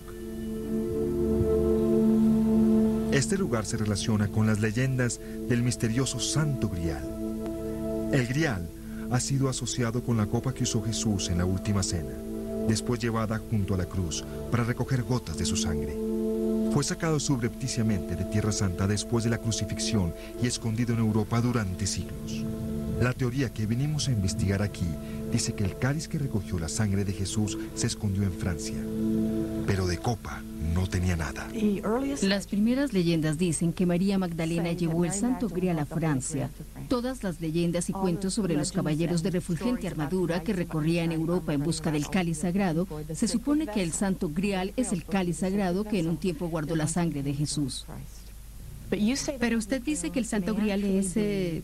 Este lugar se relaciona con las leyendas del misterioso Santo Grial. El Grial ha sido asociado con la copa que usó Jesús en la última cena, después llevada junto a la cruz para recoger gotas de su sangre. Fue sacado subrepticiamente de Tierra Santa después de la crucifixión y escondido en Europa durante siglos. La teoría que vinimos a investigar aquí dice que el cáliz que recogió la sangre de Jesús se escondió en Francia, pero de copa no tenía nada. Las primeras leyendas dicen que María Magdalena llevó el Santo Grial a Francia. Todas las leyendas y cuentos sobre los caballeros de refulgente armadura que recorrían Europa en busca del cáliz sagrado, se supone que el Santo Grial es el cáliz sagrado que en un tiempo guardó la sangre de Jesús. Pero usted dice que el Santo Grial es... Eh...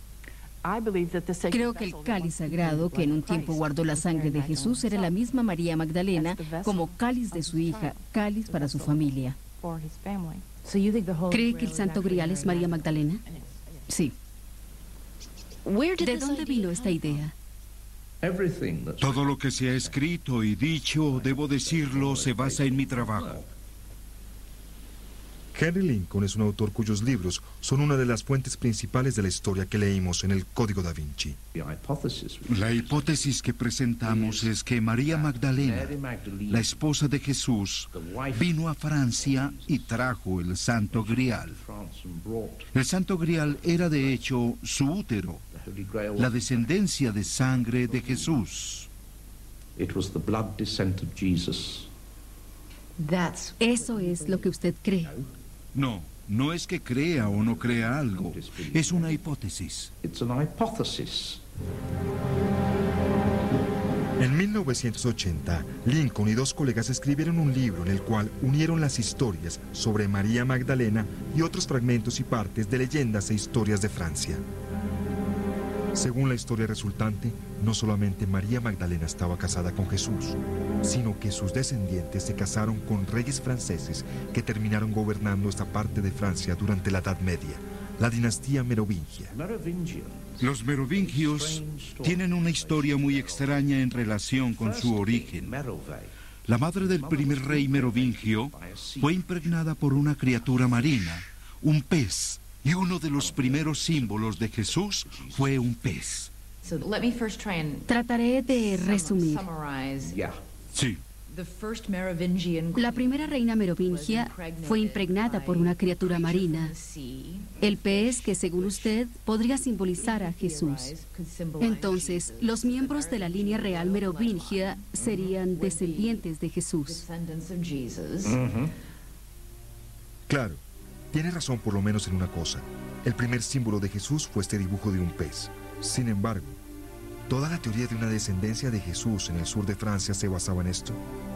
Creo que el cáliz sagrado que en un tiempo guardó la sangre de Jesús era la misma María Magdalena como cáliz de su hija, cáliz para su familia. ¿Cree que el Santo Grial es María Magdalena? Sí. ¿De dónde vino esta idea? Todo lo que se ha escrito y dicho, debo decirlo, se basa en mi trabajo. Henry Lincoln es un autor cuyos libros son una de las fuentes principales de la historia que leímos en el Código da Vinci. La hipótesis que presentamos es que María Magdalena, la esposa de Jesús, vino a Francia y trajo el Santo Grial. El Santo Grial era de hecho su útero, la descendencia de sangre de Jesús. Eso es lo que usted cree. No, no es que crea o no crea algo, es una hipótesis. En mil novecientos ochenta, Lincoln y dos colegas escribieron un libro en el cual unieron las historias sobre María Magdalena y otros fragmentos y partes de leyendas e historias de Francia. Según la historia resultante, no solamente María Magdalena estaba casada con Jesús, sino que sus descendientes se casaron con reyes franceses que terminaron gobernando esta parte de Francia durante la Edad Media, la dinastía merovingia. Los merovingios tienen una historia muy extraña en relación con su origen. La madre del primer rey merovingio fue impregnada por una criatura marina, un pez, y uno de los primeros símbolos de Jesús fue un pez. Trataré de resumir. Sí. La primera reina merovingia fue impregnada por una criatura marina, el pez que, según usted, podría simbolizar a Jesús. Entonces, los miembros de la línea real merovingia serían descendientes de Jesús. Claro, tiene razón por lo menos en una cosa. El primer símbolo de Jesús fue este dibujo de un pez. Sin embargo, ¿toda la teoría de una descendencia de Jesús en el sur de Francia se basaba en esto?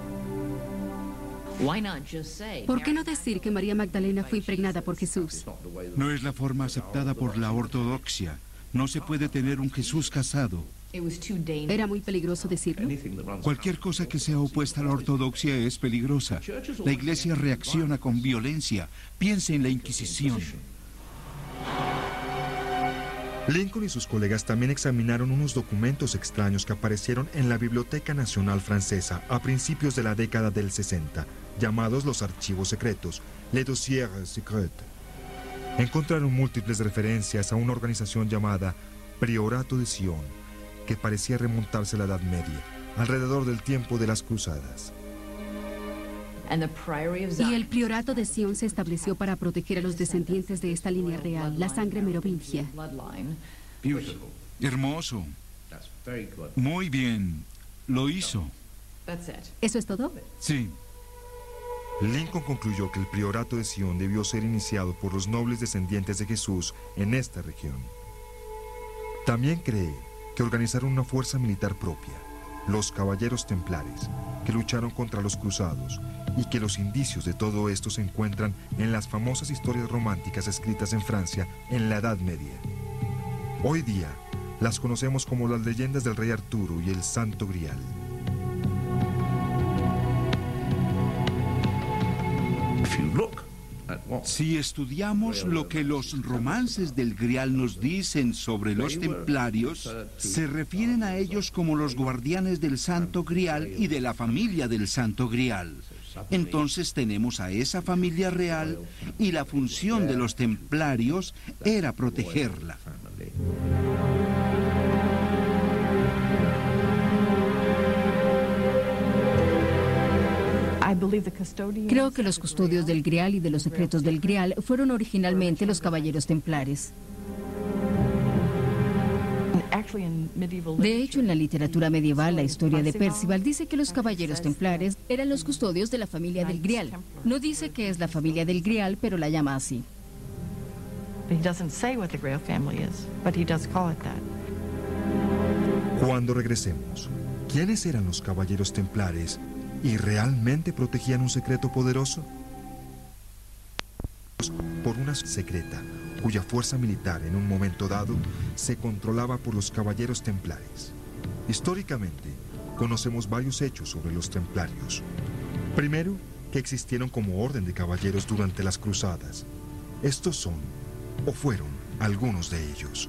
¿Por qué no decir que María Magdalena fue impregnada por Jesús? No es la forma aceptada por la ortodoxia. No se puede tener un Jesús casado. ¿Era muy peligroso decirlo? Cualquier cosa que sea opuesta a la ortodoxia es peligrosa. La Iglesia reacciona con violencia. Piense en la Inquisición. Lincoln y sus colegas también examinaron unos documentos extraños que aparecieron en la Biblioteca Nacional Francesa a principios de la década del sesenta, llamados los archivos secretos, les dossiers secrets. Encontraron múltiples referencias a una organización llamada Priorato de Sion, que parecía remontarse a la Edad Media, alrededor del tiempo de las Cruzadas. Y el Priorato de Sion se estableció para proteger a los descendientes de esta línea real, la sangre merovingia. Hermoso. Muy bien. Lo hizo. ¿Eso es todo? Sí. Lincoln concluyó que el Priorato de Sion debió ser iniciado por los nobles descendientes de Jesús en esta región. También cree que organizaron una fuerza militar propia, los Caballeros Templares, que lucharon contra los cruzados, y que los indicios de todo esto se encuentran en las famosas historias románticas escritas en Francia en la Edad Media. Hoy día las conocemos como las leyendas del rey Arturo y el Santo Grial. Si estudiamos lo que los romances del Grial nos dicen sobre los templarios, se refieren a ellos como los guardianes del Santo Grial y de la familia del Santo Grial. Entonces tenemos a esa familia real y la función de los templarios era protegerla. Creo que los custodios del Grial y de los secretos del Grial fueron originalmente los caballeros templares. De hecho, en la literatura medieval, la historia de Percival dice que los caballeros templares eran los custodios de la familia del Grial. No dice que es la familia del Grial, pero la llama así. Cuando regresemos, ¿quiénes eran los caballeros templares y realmente protegían un secreto poderoso? Por una secreta, cuya fuerza militar en un momento dado se controlaba por los caballeros templares. Históricamente, conocemos varios hechos sobre los templarios. Primero, que existieron como orden de caballeros durante las cruzadas. Estos son, o fueron, algunos de ellos.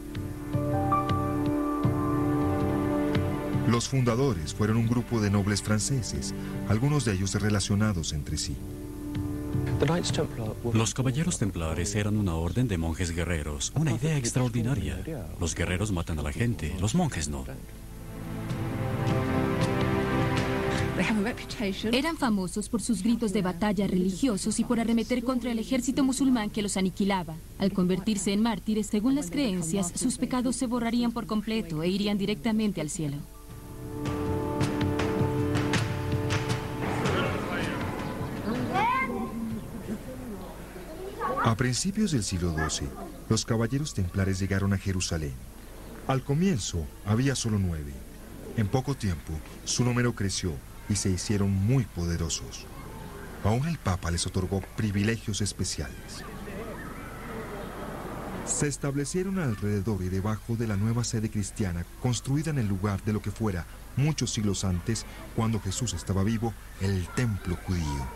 Los fundadores fueron un grupo de nobles franceses, algunos de ellos relacionados entre sí. Los caballeros templares eran una orden de monjes guerreros, una idea extraordinaria. Los guerreros matan a la gente, los monjes no. Eran famosos por sus gritos de batalla religiosos y por arremeter contra el ejército musulmán que los aniquilaba. Al convertirse en mártires, según las creencias, sus pecados se borrarían por completo e irían directamente al cielo. A principios del siglo doce, los caballeros templares llegaron a Jerusalén. Al comienzo, había solo nueve. En poco tiempo, su número creció y se hicieron muy poderosos. Aún el Papa les otorgó privilegios especiales. Se establecieron alrededor y debajo de la nueva sede cristiana, construida en el lugar de lo que fuera, muchos siglos antes, cuando Jesús estaba vivo, el templo judío.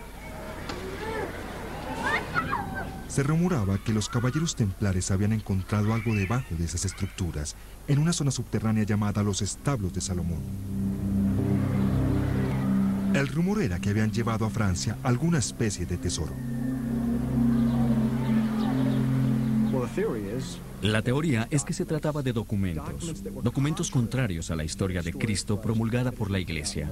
Se rumoraba que los caballeros templares habían encontrado algo debajo de esas estructuras, en una zona subterránea llamada los establos de Salomón. El rumor era que habían llevado a Francia alguna especie de tesoro. La teoría es que se trataba de documentos, documentos contrarios a la historia de Cristo promulgada por la Iglesia.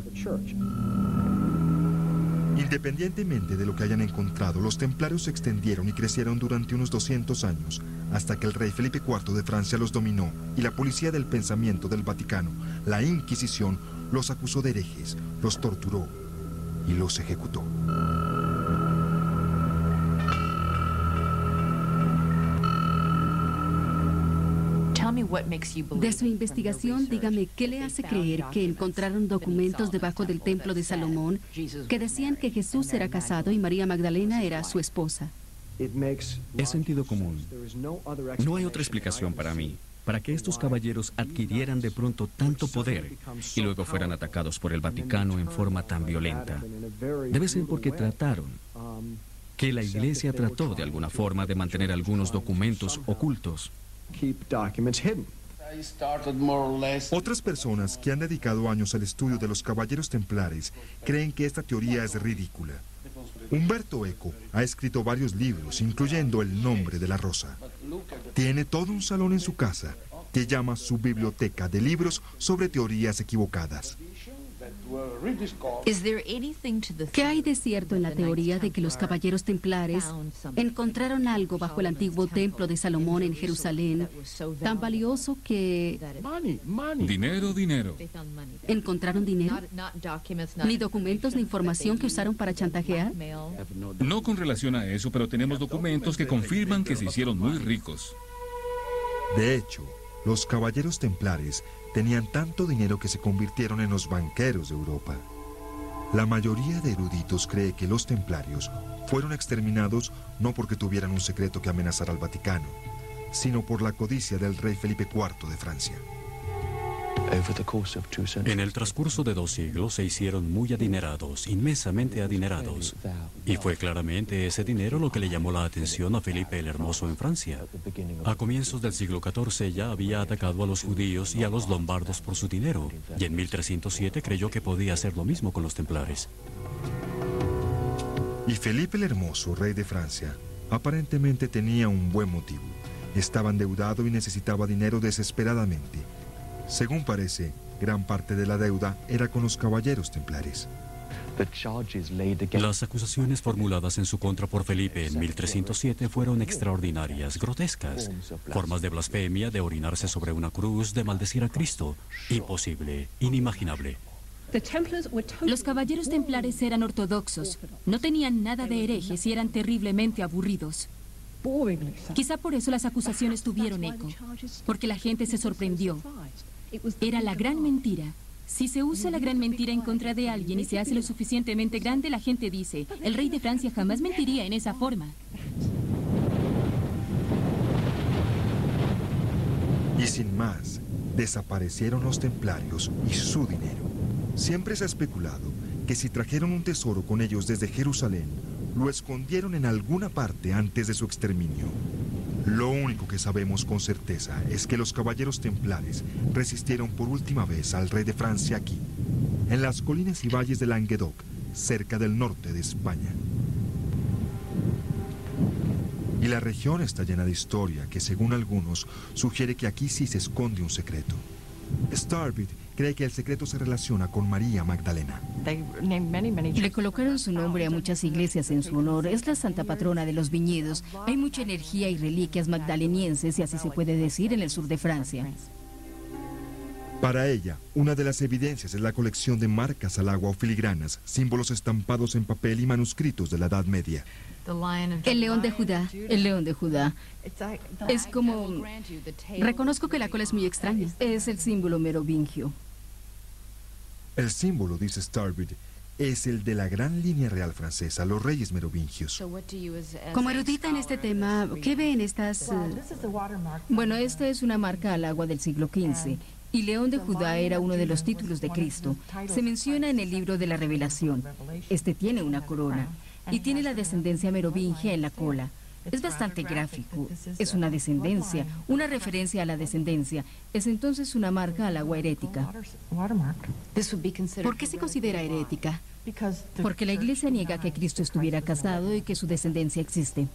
Independientemente de lo que hayan encontrado, los templarios se extendieron y crecieron durante unos doscientos años, hasta que el rey Felipe cuarto de Francia los dominó y la policía del pensamiento del Vaticano, la Inquisición, los acusó de herejes, los torturó y los ejecutó. De su investigación, dígame, ¿qué le hace creer que encontraron documentos debajo del templo de Salomón que decían que Jesús era casado y María Magdalena era su esposa? Es sentido común. No hay otra explicación para mí, para que estos caballeros adquirieran de pronto tanto poder y luego fueran atacados por el Vaticano en forma tan violenta. Debe ser porque trataron, que la Iglesia trató de alguna forma de mantener algunos documentos ocultos. Otras personas que han dedicado años al estudio de los caballeros templares creen que esta teoría es ridícula. Umberto Eco ha escrito varios libros, incluyendo El nombre de la rosa. Tiene todo un salón en su casa que llama su biblioteca de libros sobre teorías equivocadas. ¿Qué hay de cierto en la teoría de que los caballeros templares encontraron algo bajo el antiguo templo de Salomón en Jerusalén tan valioso que... Dinero, dinero. ¿Encontraron dinero? ¿Ni documentos ni información que usaron para chantajear? No con relación a eso, pero tenemos documentos que confirman que se hicieron muy ricos. De hecho, los caballeros templares tenían tanto dinero que se convirtieron en los banqueros de Europa. La mayoría de eruditos cree que los templarios fueron exterminados no porque tuvieran un secreto que amenazara al Vaticano, sino por la codicia del rey Felipe cuarto de Francia. En el transcurso de dos siglos se hicieron muy adinerados, inmensamente adinerados. Y fue claramente ese dinero lo que le llamó la atención a Felipe el Hermoso en Francia. A comienzos del siglo catorce ya había atacado a los judíos y a los lombardos por su dinero, y en mil trescientos siete creyó que podía hacer lo mismo con los templares. Y Felipe el Hermoso, rey de Francia, aparentemente tenía un buen motivo. Estaba endeudado y necesitaba dinero desesperadamente. Según parece, gran parte de la deuda era con los caballeros templares. Las acusaciones formuladas en su contra por Felipe en mil trescientos siete fueron extraordinarias, grotescas. Formas de blasfemia, de orinarse sobre una cruz, de maldecir a Cristo. Imposible, inimaginable. Los caballeros templares eran ortodoxos, no tenían nada de herejes y eran terriblemente aburridos. Quizá por eso las acusaciones tuvieron eco, porque la gente se sorprendió. Era la gran mentira. Si se usa la gran mentira en contra de alguien y se hace lo suficientemente grande, la gente dice, el rey de Francia jamás mentiría en esa forma. Y sin más, desaparecieron los templarios y su dinero. Siempre se ha especulado que si trajeron un tesoro con ellos desde Jerusalén, lo escondieron en alguna parte antes de su exterminio. Lo único que sabemos con certeza es que los caballeros templares resistieron por última vez al rey de Francia aquí, en las colinas y valles de Languedoc, cerca del norte de España. Y la región está llena de historia que, según algunos, sugiere que aquí sí se esconde un secreto. Starbit cree que el secreto se relaciona con María Magdalena. Le colocaron su nombre a muchas iglesias en su honor. Es la santa patrona de los viñedos. Hay mucha energía y reliquias magdalenienses, si así se puede decir, en el sur de Francia. Para ella, una de las evidencias es la colección de marcas al agua o filigranas, símbolos estampados en papel y manuscritos de la Edad Media. El león de Judá. El león de Judá. Es como... Reconozco que la cola es muy extraña. Es el símbolo merovingio. El símbolo, dice Starbit, es el de la gran línea real francesa, los reyes merovingios. Como erudita en este tema, ¿qué ve en estas...? Uh... Bueno, esta es una marca al agua del siglo quince. Y León de Judá era uno de los títulos de Cristo. Se menciona en el libro de la Revelación. Este tiene una corona y tiene la descendencia merovingia en la cola. Es bastante gráfico. Es una descendencia, una referencia a la descendencia. Es entonces una marca al agua herética. ¿Por qué se considera herética? Porque la Iglesia niega que Cristo estuviera casado y que su descendencia existe.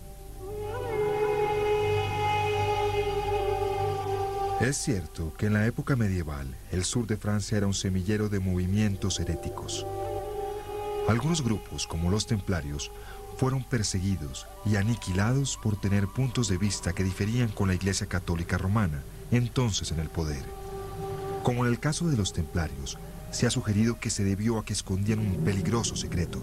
Es cierto que en la época medieval el sur de Francia era un semillero de movimientos heréticos. Algunos grupos, como los templarios, fueron perseguidos y aniquilados por tener puntos de vista que diferían con la Iglesia Católica Romana, entonces en el poder. Como en el caso de los templarios, se ha sugerido que se debió a que escondían un peligroso secreto.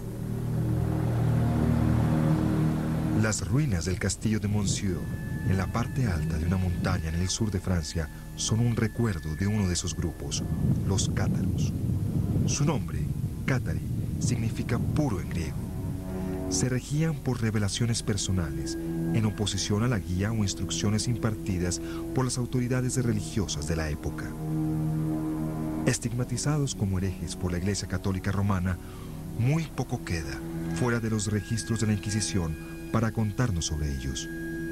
Las ruinas del castillo de Monsieur, en la parte alta de una montaña en el sur de Francia, son un recuerdo de uno de esos grupos, los cátaros. Su nombre, cátari, significa puro en griego. Se regían por revelaciones personales, en oposición a la guía o instrucciones impartidas por las autoridades religiosas de la época. Estigmatizados como herejes por la Iglesia Católica Romana, muy poco queda fuera de los registros de la Inquisición para contarnos sobre ellos.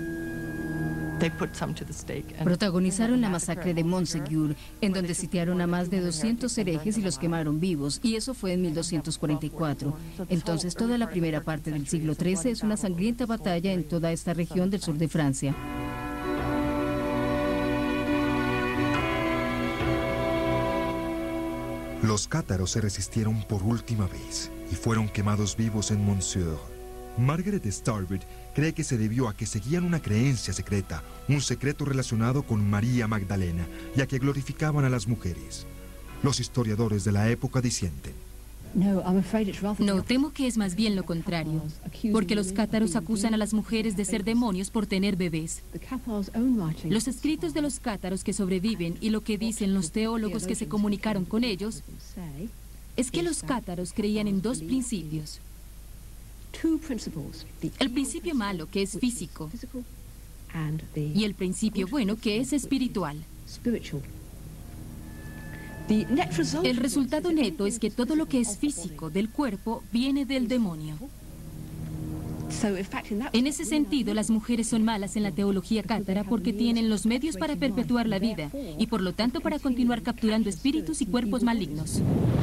Protagonizaron la masacre de Montségur, en donde sitiaron a más de doscientos herejes y los quemaron vivos, y eso fue en mil doscientos cuarenta y cuatro. Entonces toda la primera parte del siglo trece es una sangrienta batalla en toda esta región del sur de Francia. Los cátaros se resistieron por última vez y fueron quemados vivos en Montsûr. Margaret Starbird cree que se debió a que seguían una creencia secreta, un secreto relacionado con María Magdalena, y a que glorificaban a las mujeres. Los historiadores de la época disienten. No, temo que es más bien lo contrario, porque los cátaros acusan a las mujeres de ser demonios por tener bebés. Los escritos de los cátaros que sobreviven y lo que dicen los teólogos que se comunicaron con ellos es que los cátaros creían en dos principios. El principio malo, que es físico, y el principio bueno, que es espiritual. El resultado neto es que todo lo que es físico del cuerpo viene del demonio. En ese sentido, las mujeres son malas en la teología cátara porque tienen los medios para perpetuar la vida y por lo tanto para continuar capturando espíritus y cuerpos malignos.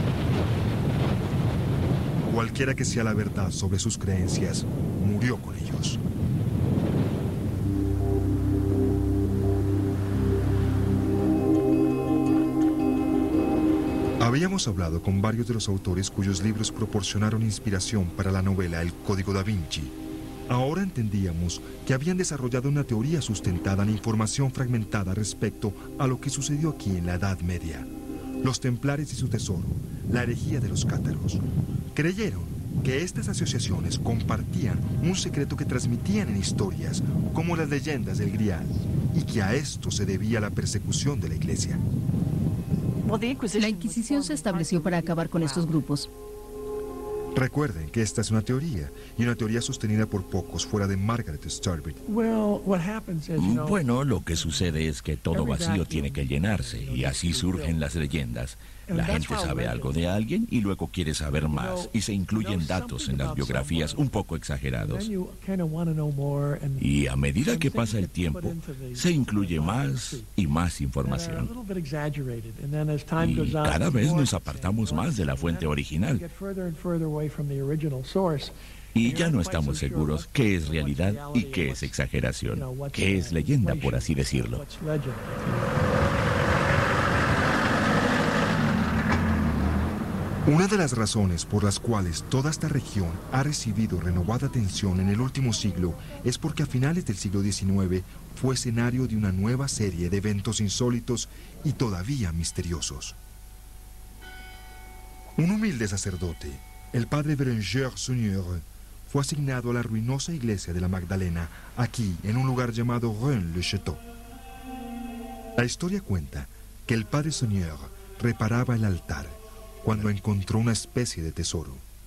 Cualquiera que sea la verdad sobre sus creencias, murió con ellos. Habíamos hablado con varios de los autores cuyos libros proporcionaron inspiración para la novela El Código da Vinci. Ahora entendíamos que habían desarrollado una teoría sustentada en información fragmentada respecto a lo que sucedió aquí en la Edad Media. Los templarios y su tesoro, la herejía de los cátaros. Creyeron que estas asociaciones compartían un secreto que transmitían en historias, como las leyendas del Grial, y que a esto se debía la persecución de la Iglesia. La Inquisición se estableció para acabar con estos grupos. Recuerden que esta es una teoría, y una teoría sostenida por pocos fuera de Margaret Starbird. Bueno, lo que sucede es que todo vacío tiene que llenarse, y así surgen las leyendas. La gente sabe algo de alguien y luego quiere saber más, y se incluyen datos en las biografías un poco exagerados. Y a medida que pasa el tiempo, se incluye más y más información. Y cada vez nos apartamos más de la fuente original. Y ya no estamos seguros qué es realidad y qué es exageración, qué es leyenda, por así decirlo. Una de las razones por las cuales toda esta región ha recibido renovada atención en el último siglo es porque a finales del siglo diecinueve fue escenario de una nueva serie de eventos insólitos y todavía misteriosos. Un humilde sacerdote, el padre Bérenger Seigneur, fue asignado a la ruinosa iglesia de la Magdalena, aquí en un lugar llamado Rennes-le-Château. La historia cuenta que el padre Seigneur reparaba el altar cuando encontró una especie de tesoro.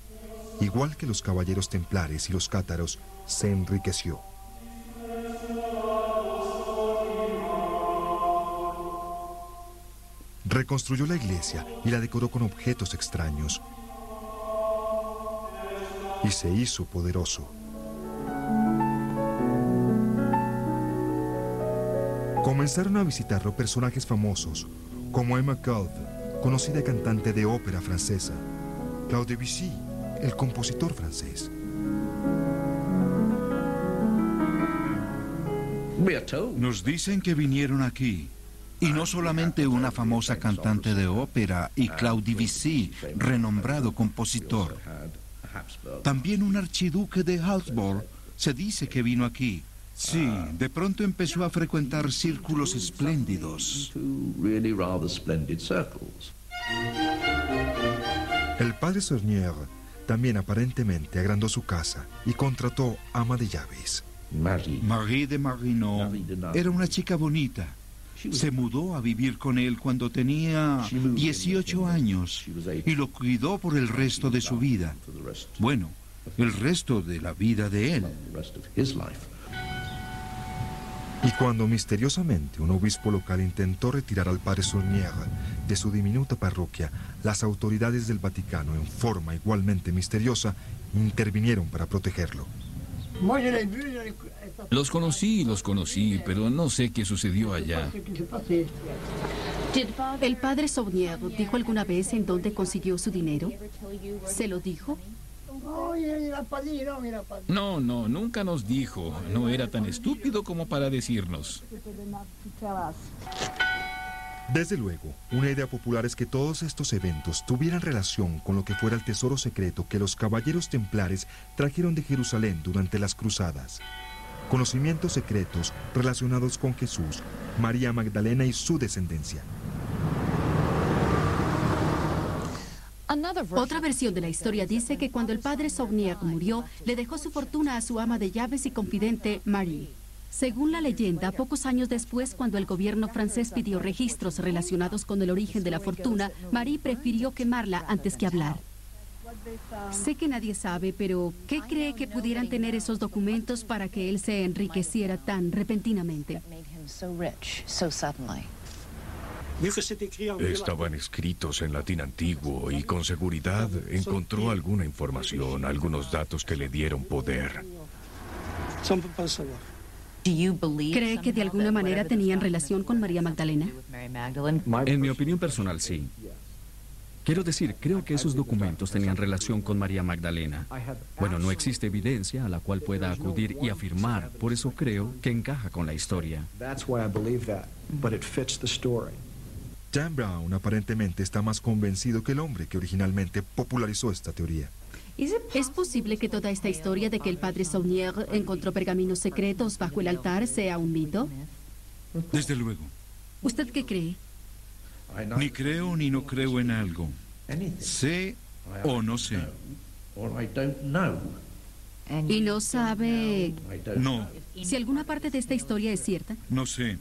igual que los caballeros templares y los cátaros, se enriqueció. Reconstruyó la iglesia y la decoró con objetos extraños. Y se hizo poderoso. Comenzaron a visitarlo personajes famosos, como Emma Gold, conocida cantante de ópera francesa, Claude Debussy, el compositor francés. Nos dicen que vinieron aquí. Y no solamente una famosa cantante de ópera y Claude Debussy, renombrado compositor. También un archiduque de Habsburgo se dice que vino aquí. Sí, de pronto empezó a frecuentar círculos espléndidos. El padre Saunière también aparentemente agrandó su casa y contrató ama de llaves. Marie de Marino era una chica bonita. Se mudó a vivir con él cuando tenía dieciocho años y lo cuidó por el resto de su vida. Bueno, el resto de la vida de él. Y cuando misteriosamente un obispo local intentó retirar al padre Saunière de su diminuta parroquia, las autoridades del Vaticano, en forma igualmente misteriosa, intervinieron para protegerlo. Los conocí, los conocí, pero no sé qué sucedió allá. ¿El padre Saunière dijo alguna vez en dónde consiguió su dinero? ¿Se lo dijo? No, no, nunca nos dijo. No era tan estúpido como para decirnos. Desde luego, una idea popular es que todos estos eventos tuvieran relación con lo que fuera el tesoro secreto que los caballeros templares trajeron de Jerusalén durante las cruzadas. Conocimientos secretos relacionados con Jesús, María Magdalena y su descendencia. Otra versión de la historia dice que cuando el padre Saunière murió, le dejó su fortuna a su ama de llaves y confidente, Marie. Según la leyenda, pocos años después, cuando el gobierno francés pidió registros relacionados con el origen de la fortuna, Marie prefirió quemarla antes que hablar. Sé que nadie sabe, pero ¿qué cree que pudieran tener esos documentos para que él se enriqueciera tan repentinamente? Estaban escritos en latín antiguo y con seguridad encontró alguna información, algunos datos que le dieron poder. ¿Cree que de alguna manera tenían relación con María Magdalena? En mi opinión personal, sí. Quiero decir, creo que esos documentos tenían relación con María Magdalena. Bueno, no existe evidencia a la cual pueda acudir y afirmar, por eso creo que encaja con la historia. Dan Brown aparentemente está más convencido que el hombre que originalmente popularizó esta teoría. ¿Es posible que toda esta historia de que el padre Saunière encontró pergaminos secretos bajo el altar sea un mito? Desde luego. ¿Usted qué cree? Ni creo ni no creo en algo. Sé o no sé. ¿Y no sabe No, si alguna parte de esta historia es cierta? no sé.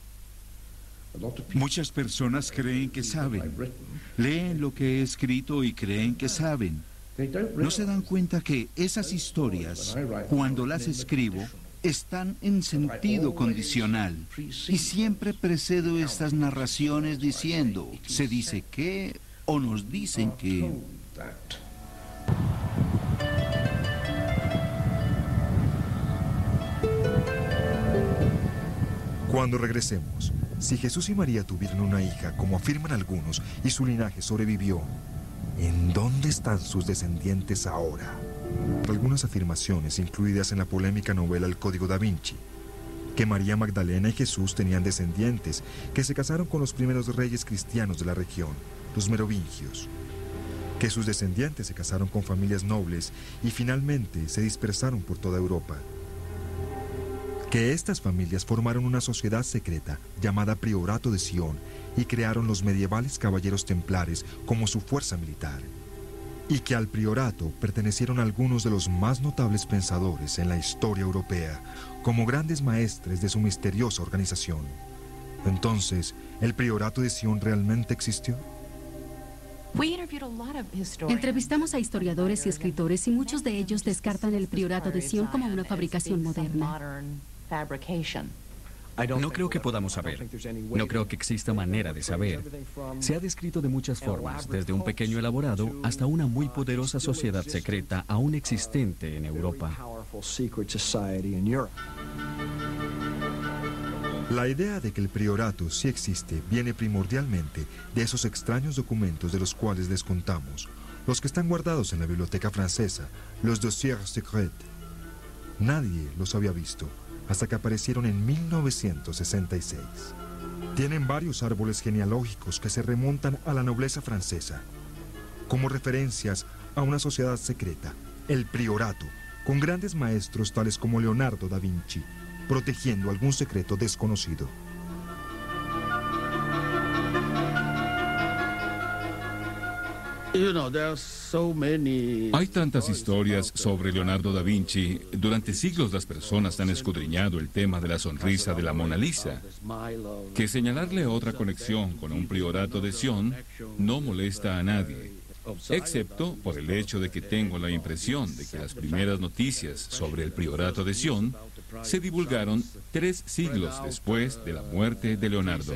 Muchas personas creen que saben. Leen lo que he escrito y creen que saben. No se dan cuenta que esas historias, cuando las escribo, están en sentido condicional. Y siempre precedo estas narraciones diciendo, se dice que o nos dicen que... Cuando regresemos, si Jesús y María tuvieron una hija, como afirman algunos, y su linaje sobrevivió, ¿en dónde están sus descendientes ahora? Algunas afirmaciones incluidas en la polémica novela El Código da Vinci, que María Magdalena y Jesús tenían descendientes que se casaron con los primeros reyes cristianos de la región, los merovingios, que sus descendientes se casaron con familias nobles y finalmente se dispersaron por toda Europa, que estas familias formaron una sociedad secreta llamada Priorato de Sion y crearon los medievales caballeros templares como su fuerza militar, y que al priorato pertenecieron algunos de los más notables pensadores en la historia europea, como grandes maestres de su misteriosa organización. Entonces, ¿el Priorato de Sion realmente existió? Entrevistamos a historiadores y escritores y muchos de ellos descartan el priorato de Sion como una fabricación moderna. No creo que podamos saber. No creo que exista manera de saber. Se ha descrito de muchas formas, desde un pequeño elaborado hasta una muy poderosa sociedad secreta aún existente en Europa. La idea de que el priorato sí existe viene primordialmente de esos extraños documentos de los cuales les contamos, los que están guardados en la biblioteca francesa, los dossiers secrets. Nadie los había visto hasta que aparecieron en mil novecientos sesenta y seis. Tienen varios árboles genealógicos que se remontan a la nobleza francesa, como referencias a una sociedad secreta, el priorato, con grandes maestros tales como Leonardo da Vinci, protegiendo algún secreto desconocido. Hay tantas historias sobre Leonardo da Vinci. Durante siglos las personas han escudriñado el tema de la sonrisa de la Mona Lisa, que señalarle otra conexión con un priorato de Sion no molesta a nadie, excepto por el hecho de que tengo la impresión de que las primeras noticias sobre el priorato de Sion se divulgaron tres siglos después de la muerte de Leonardo.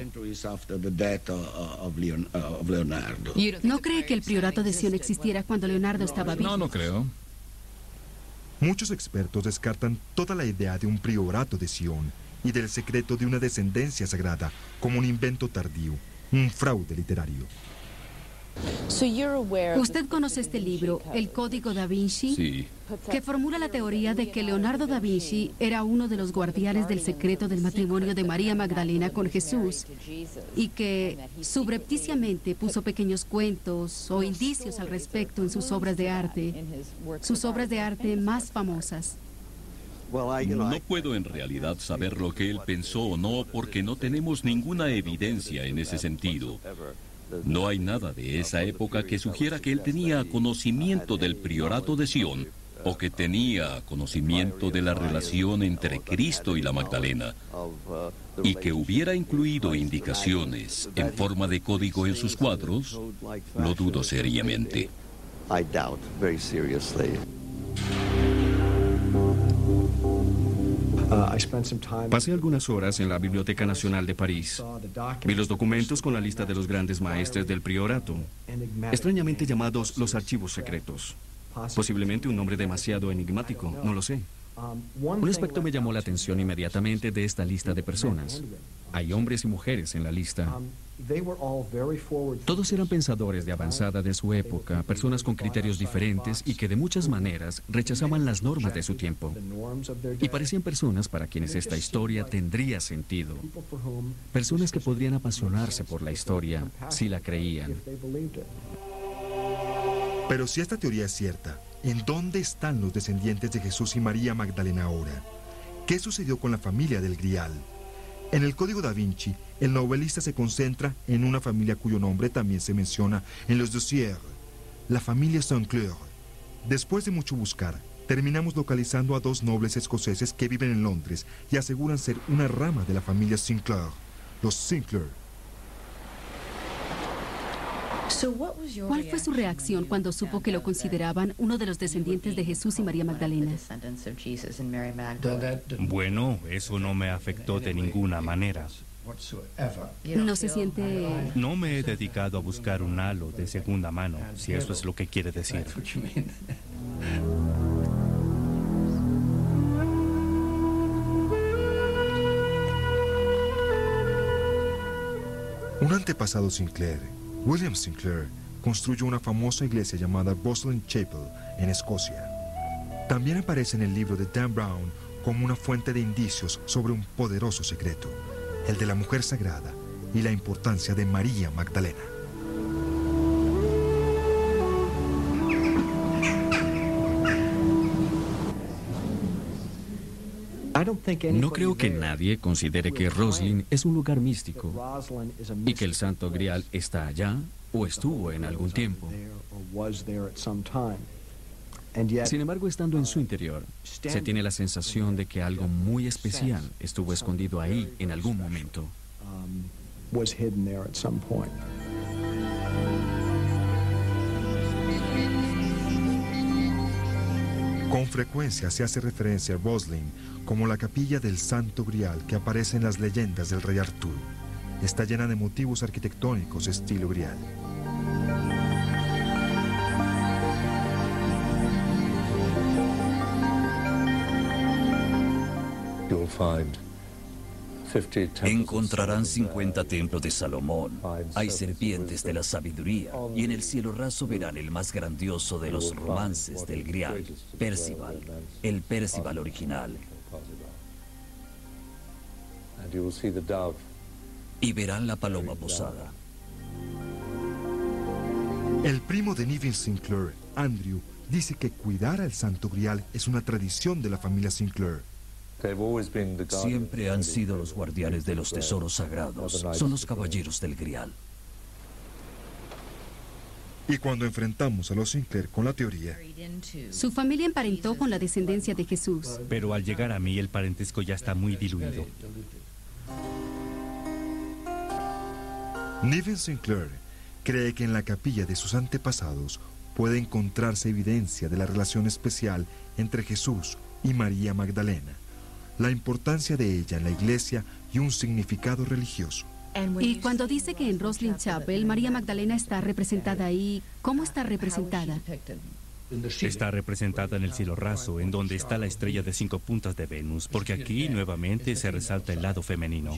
¿No cree que el priorato de Sion existiera cuando Leonardo estaba vivo? No, no creo. Muchos expertos descartan toda la idea de un priorato de Sion y del secreto de una descendencia sagrada como un invento tardío, un fraude literario. ¿Usted conoce este libro, El Código da Vinci? Sí. Que formula la teoría de que Leonardo da Vinci era uno de los guardianes del secreto del matrimonio de María Magdalena con Jesús y que subrepticiamente puso pequeños cuentos o indicios al respecto en sus obras de arte, sus obras de arte más famosas. No puedo en realidad saber lo que él pensó o no porque no tenemos ninguna evidencia en ese sentido. No hay nada de esa época que sugiera que él tenía conocimiento del priorato de Sion o que tenía conocimiento de la relación entre Cristo y la Magdalena y que hubiera incluido indicaciones en forma de código en sus cuadros. Lo dudo seriamente. Pasé algunas horas en la Biblioteca Nacional de París. Vi los documentos con la lista de los grandes maestres del priorato, extrañamente llamados los archivos secretos. Posiblemente un nombre demasiado enigmático, no lo sé. Un aspecto me llamó la atención inmediatamente de esta lista de personas. Hay hombres y mujeres en la lista. Todos eran pensadores de avanzada de su época, personas con criterios diferentes y que de muchas maneras rechazaban las normas de su tiempo. Y parecían personas para quienes esta historia tendría sentido. Personas que podrían apasionarse por la historia si la creían. Pero si esta teoría es cierta, ¿en dónde están los descendientes de Jesús y María Magdalena ahora? ¿Qué sucedió con la familia del Grial? En el Código da Vinci, el novelista se concentra en una familia cuyo nombre también se menciona en los dossiers, la familia Sinclair. Después de mucho buscar, terminamos localizando a dos nobles escoceses que viven en Londres y aseguran ser una rama de la familia Sinclair, los Sinclair. ¿Cuál fue su reacción cuando supo que lo consideraban uno de los descendientes de Jesús y María Magdalena? Bueno, eso no me afectó de ninguna manera. ¿No se siente...? No me he dedicado a buscar un halo de segunda mano, si eso es lo que quiere decir. Un antepasado Sinclair, William Sinclair, construyó una famosa iglesia llamada Bosland Chapel en Escocia. También aparece en el libro de Dan Brown como una fuente de indicios sobre un poderoso secreto, el de la mujer sagrada y la importancia de María Magdalena. No creo que nadie considere que Roslin es un lugar místico y que el Santo Grial está allá o estuvo en algún tiempo. Sin embargo, estando en su interior, se tiene la sensación de que algo muy especial estuvo escondido ahí en algún momento. Con frecuencia se hace referencia a Roslin como la capilla del Santo Grial que aparece en las leyendas del rey Arturo. Está llena de motivos arquitectónicos estilo Grial. Encontrarán cincuenta templos de Salomón, hay serpientes de la sabiduría, y en el cielo raso verán el más grandioso de los romances del Grial, Percival, el Percival original. Y verán la paloma posada. El primo de Niven Sinclair, Andrew, dice que cuidar al Santo Grial es una tradición de la familia Sinclair. Siempre han sido los guardianes de los tesoros sagrados. Son los caballeros del Grial. Y cuando enfrentamos a los Sinclair con la teoría... Su familia emparentó con la descendencia de Jesús. Pero al llegar a mí el parentesco ya está muy diluido. Niven Sinclair cree que en la capilla de sus antepasados puede encontrarse evidencia de la relación especial entre Jesús y María Magdalena, la importancia de ella en la iglesia y un significado religioso. Y cuando dice que en Roslin Chapel María Magdalena está representada ahí, ¿cómo está representada? Está representada en el cielo raso, en donde está la estrella de cinco puntas de Venus, porque aquí nuevamente se resalta el lado femenino.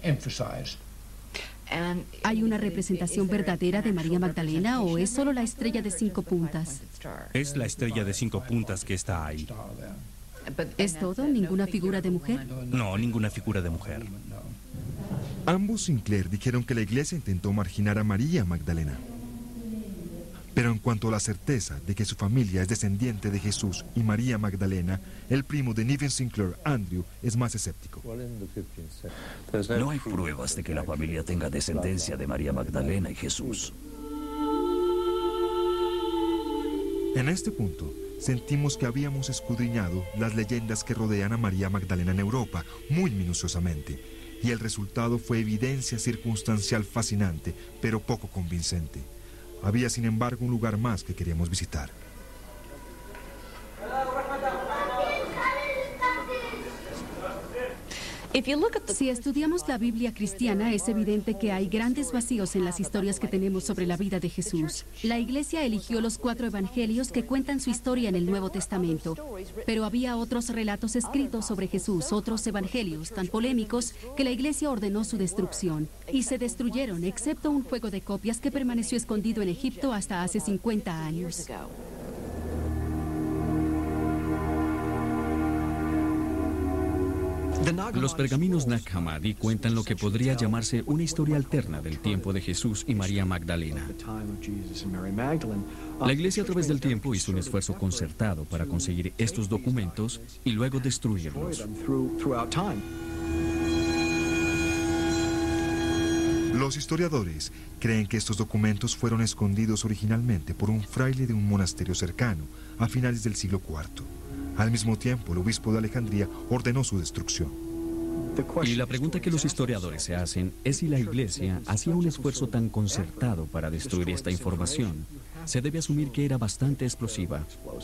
¿Hay una representación verdadera de María Magdalena o es solo la estrella de cinco puntas? Es la estrella de cinco puntas que está ahí. ¿Es todo? ¿Ninguna figura de mujer? No, ninguna figura de mujer. Ambos Sinclair dijeron que la iglesia intentó marginar a María Magdalena. Pero en cuanto a la certeza de que su familia es descendiente de Jesús y María Magdalena, el primo de Niven Sinclair, Andrew, es más escéptico. No hay pruebas de que la familia tenga descendencia de María Magdalena y Jesús. En este punto, sentimos que habíamos escudriñado las leyendas que rodean a María Magdalena en Europa muy minuciosamente, y el resultado fue evidencia circunstancial fascinante, pero poco convincente. Había, sin embargo, un lugar más que queríamos visitar. Si estudiamos la Biblia cristiana, es evidente que hay grandes vacíos en las historias que tenemos sobre la vida de Jesús. La Iglesia eligió los cuatro evangelios que cuentan su historia en el Nuevo Testamento, pero había otros relatos escritos sobre Jesús, otros evangelios tan polémicos que la Iglesia ordenó su destrucción. Y se destruyeron, excepto un juego de copias que permaneció escondido en Egipto hasta hace cincuenta años. Los pergaminos Nag Hammadi cuentan lo que podría llamarse una historia alterna del tiempo de Jesús y María Magdalena. La Iglesia a través del tiempo hizo un esfuerzo concertado para conseguir estos documentos y luego destruirlos. Los historiadores creen que estos documentos fueron escondidos originalmente por un fraile de un monasterio cercano a finales del siglo cuarto. Al mismo tiempo, el obispo de Alejandría ordenó su destrucción. Y la pregunta que los historiadores se hacen es si la Iglesia hacía un esfuerzo tan concertado para destruir esta información. Se debe asumir que era bastante explosiva.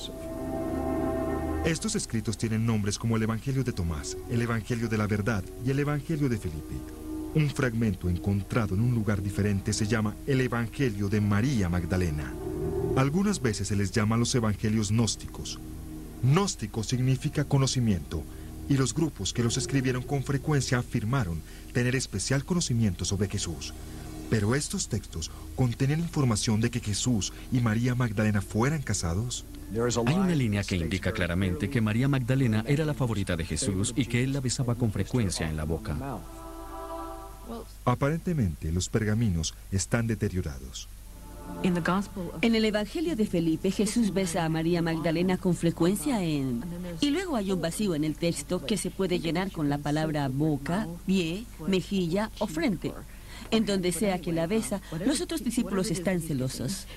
Estos escritos tienen nombres como el Evangelio de Tomás, el Evangelio de la Verdad y el Evangelio de Felipe. Un fragmento encontrado en un lugar diferente se llama el Evangelio de María Magdalena. Algunas veces se les llama los evangelios gnósticos. Gnóstico significa conocimiento, y los grupos que los escribieron con frecuencia afirmaron tener especial conocimiento sobre Jesús. Pero estos textos contenían información de que Jesús y María Magdalena fueran casados. Hay una línea que indica claramente que María Magdalena era la favorita de Jesús y que él la besaba con frecuencia en la boca. Aparentemente, los pergaminos están deteriorados. En el Evangelio de Felipe, Jesús besa a María Magdalena con frecuencia en... Y luego hay un vacío en el texto que se puede llenar con la palabra boca, pie, mejilla o frente. En donde sea que la besa, los otros discípulos están celosos.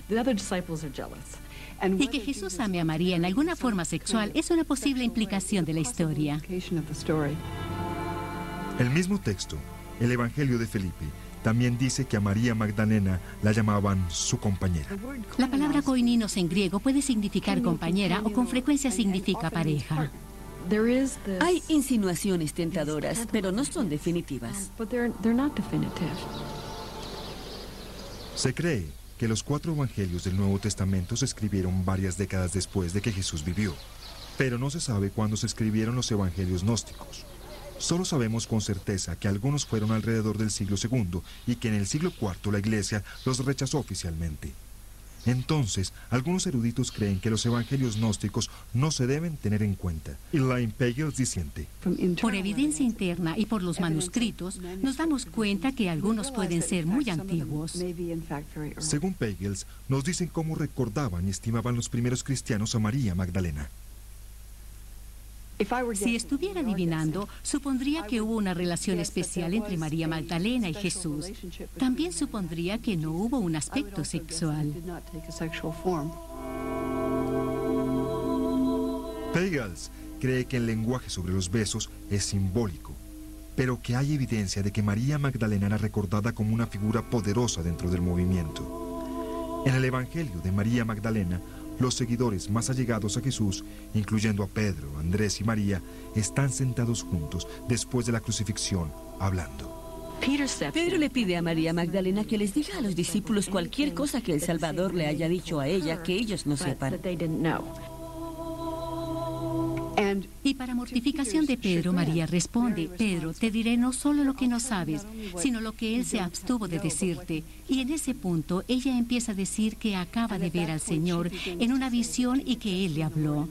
Y que Jesús ame a María en alguna forma sexual es una posible implicación de la historia. El mismo texto, el Evangelio de Felipe, También dice que a María Magdalena la llamaban su compañera. La palabra koininos en griego puede significar compañera o con frecuencia significa pareja. Hay insinuaciones tentadoras, pero no son definitivas. Se cree que los cuatro evangelios del Nuevo Testamento se escribieron varias décadas después de que Jesús vivió, pero no se sabe cuándo se escribieron los evangelios gnósticos. Solo sabemos con certeza que algunos fueron alrededor del siglo segundo y que en el siglo cuarto la Iglesia los rechazó oficialmente. Entonces, algunos eruditos creen que los evangelios gnósticos no se deben tener en cuenta. Elaine Pagels disiente. Por evidencia interna y por los manuscritos, nos damos cuenta que algunos pueden ser muy antiguos. Según Pagels, nos dicen cómo recordaban y estimaban los primeros cristianos a María Magdalena. Si estuviera adivinando, supondría que hubo una relación especial entre María Magdalena y Jesús. También supondría que no hubo un aspecto sexual. Pagels cree que el lenguaje sobre los besos es simbólico, pero que hay evidencia de que María Magdalena era recordada como una figura poderosa dentro del movimiento. En el Evangelio de María Magdalena, los seguidores más allegados a Jesús, incluyendo a Pedro, Andrés y María, están sentados juntos después de la crucifixión, hablando. Pedro le pide a María Magdalena que les diga a los discípulos cualquier cosa que el Salvador le haya dicho a ella que ellos no sepan. Y para mortificación de Pedro, María responde: Pedro, te diré no solo lo que no sabes, sino lo que él se abstuvo de decirte. Y en ese punto, ella empieza a decir que acaba de ver al Señor en una visión y que él le habló.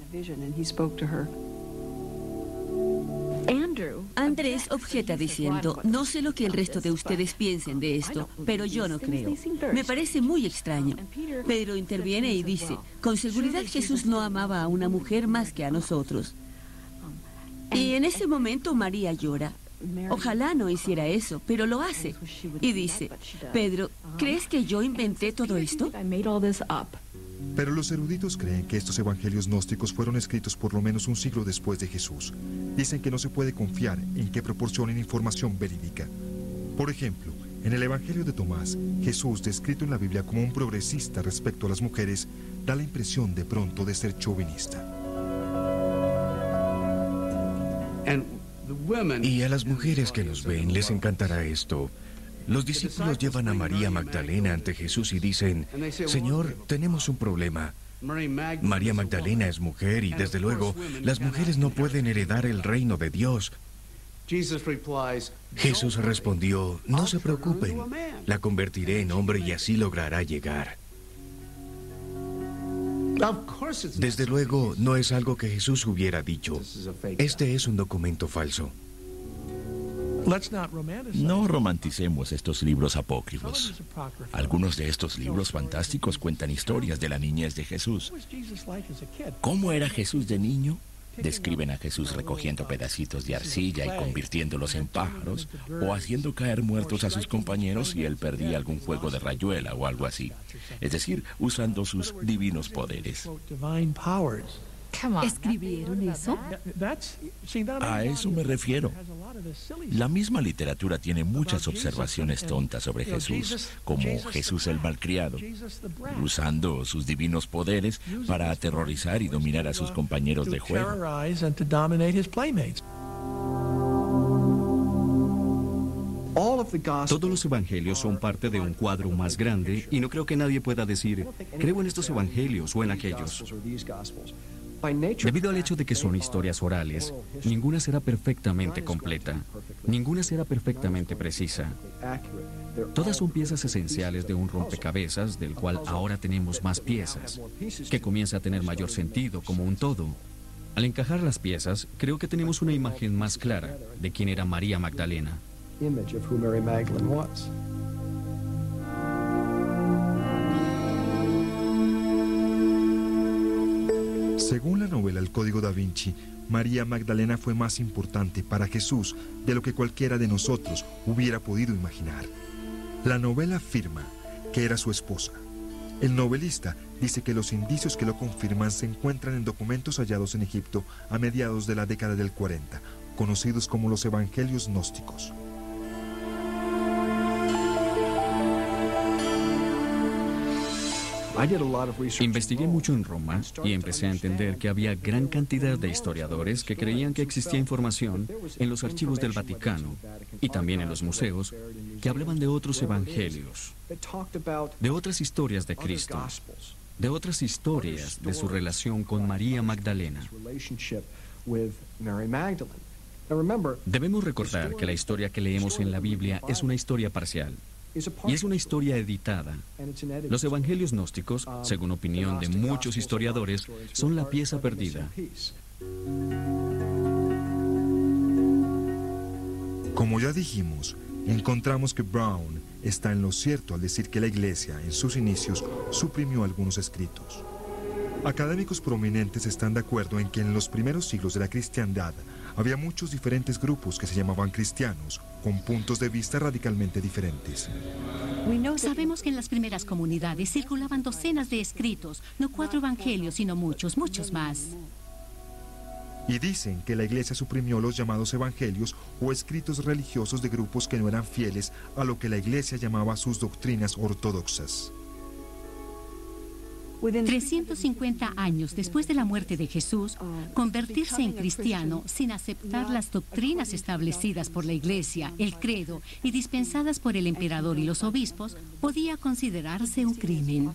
Andrés objeta diciendo: no sé lo que el resto de ustedes piensen de esto, pero yo no creo. Me parece muy extraño. Pedro interviene y dice: con seguridad Jesús no amaba a una mujer más que a nosotros. Y en ese momento María llora. Ojalá no hiciera eso, pero lo hace. Y dice: Pedro, ¿crees que yo inventé todo esto? Pero los eruditos creen que estos evangelios gnósticos fueron escritos por lo menos un siglo después de Jesús. Dicen que no se puede confiar en que proporcionen información verídica. Por ejemplo, en el Evangelio de Tomás, Jesús, descrito en la Biblia como un progresista respecto a las mujeres, da la impresión de pronto de ser chauvinista. Y a las mujeres que nos ven les encantará esto. Los discípulos llevan a María Magdalena ante Jesús y dicen: Señor, tenemos un problema. María Magdalena es mujer y, desde luego, las mujeres no pueden heredar el reino de Dios. Jesús respondió: no se preocupen, la convertiré en hombre y así logrará llegar. Desde luego, no es algo que Jesús hubiera dicho. Este es un documento falso. No romanticemos estos libros apócrifos. Algunos de estos libros fantásticos cuentan historias de la niñez de Jesús. ¿Cómo era Jesús de niño? Describen a Jesús recogiendo pedacitos de arcilla y convirtiéndolos en pájaros, o haciendo caer muertos a sus compañeros si él perdía algún juego de rayuela o algo así. Es decir, usando sus divinos poderes. ¿Escribieron eso? A eso me refiero. La misma literatura tiene muchas observaciones tontas sobre Jesús, como Jesús el malcriado, usando sus divinos poderes para aterrorizar y dominar a sus compañeros de juego. Todos los evangelios son parte de un cuadro más grande y no creo que nadie pueda decir: creo en estos evangelios o en aquellos. Debido al hecho de que son historias orales, ninguna será perfectamente completa, ninguna será perfectamente precisa. Todas son piezas esenciales de un rompecabezas del cual ahora tenemos más piezas, que comienza a tener mayor sentido como un todo. Al encajar las piezas, creo que tenemos una imagen más clara de quién era María Magdalena. Según la novela El Código da Vinci, María Magdalena fue más importante para Jesús de lo que cualquiera de nosotros hubiera podido imaginar. La novela afirma que era su esposa. El novelista dice que los indicios que lo confirman se encuentran en documentos hallados en Egipto a mediados de la década del cuarenta, conocidos como los Evangelios Gnósticos. Investigué mucho en Roma y empecé a entender que había gran cantidad de historiadores que creían que existía información en los archivos del Vaticano y también en los museos que hablaban de otros evangelios, de otras historias de Cristo, de otras historias de su relación con María Magdalena. Debemos recordar que la historia que leemos en la Biblia es una historia parcial y es una historia editada. Los evangelios gnósticos, según opinión de muchos historiadores, son la pieza perdida. Como ya dijimos, encontramos que Brown está en lo cierto al decir que la Iglesia, en sus inicios, suprimió algunos escritos. Académicos prominentes están de acuerdo en que en los primeros siglos de la cristiandad había muchos diferentes grupos que se llamaban cristianos, con puntos de vista radicalmente diferentes. Sabemos que en las primeras comunidades circulaban docenas de escritos, no cuatro evangelios, sino muchos, muchos más. Y dicen que la Iglesia suprimió los llamados evangelios o escritos religiosos de grupos que no eran fieles a lo que la Iglesia llamaba sus doctrinas ortodoxas. trescientos cincuenta años después de la muerte de Jesús, convertirse en cristiano sin aceptar las doctrinas establecidas por la Iglesia, el credo y dispensadas por el emperador y los obispos, podía considerarse un crimen.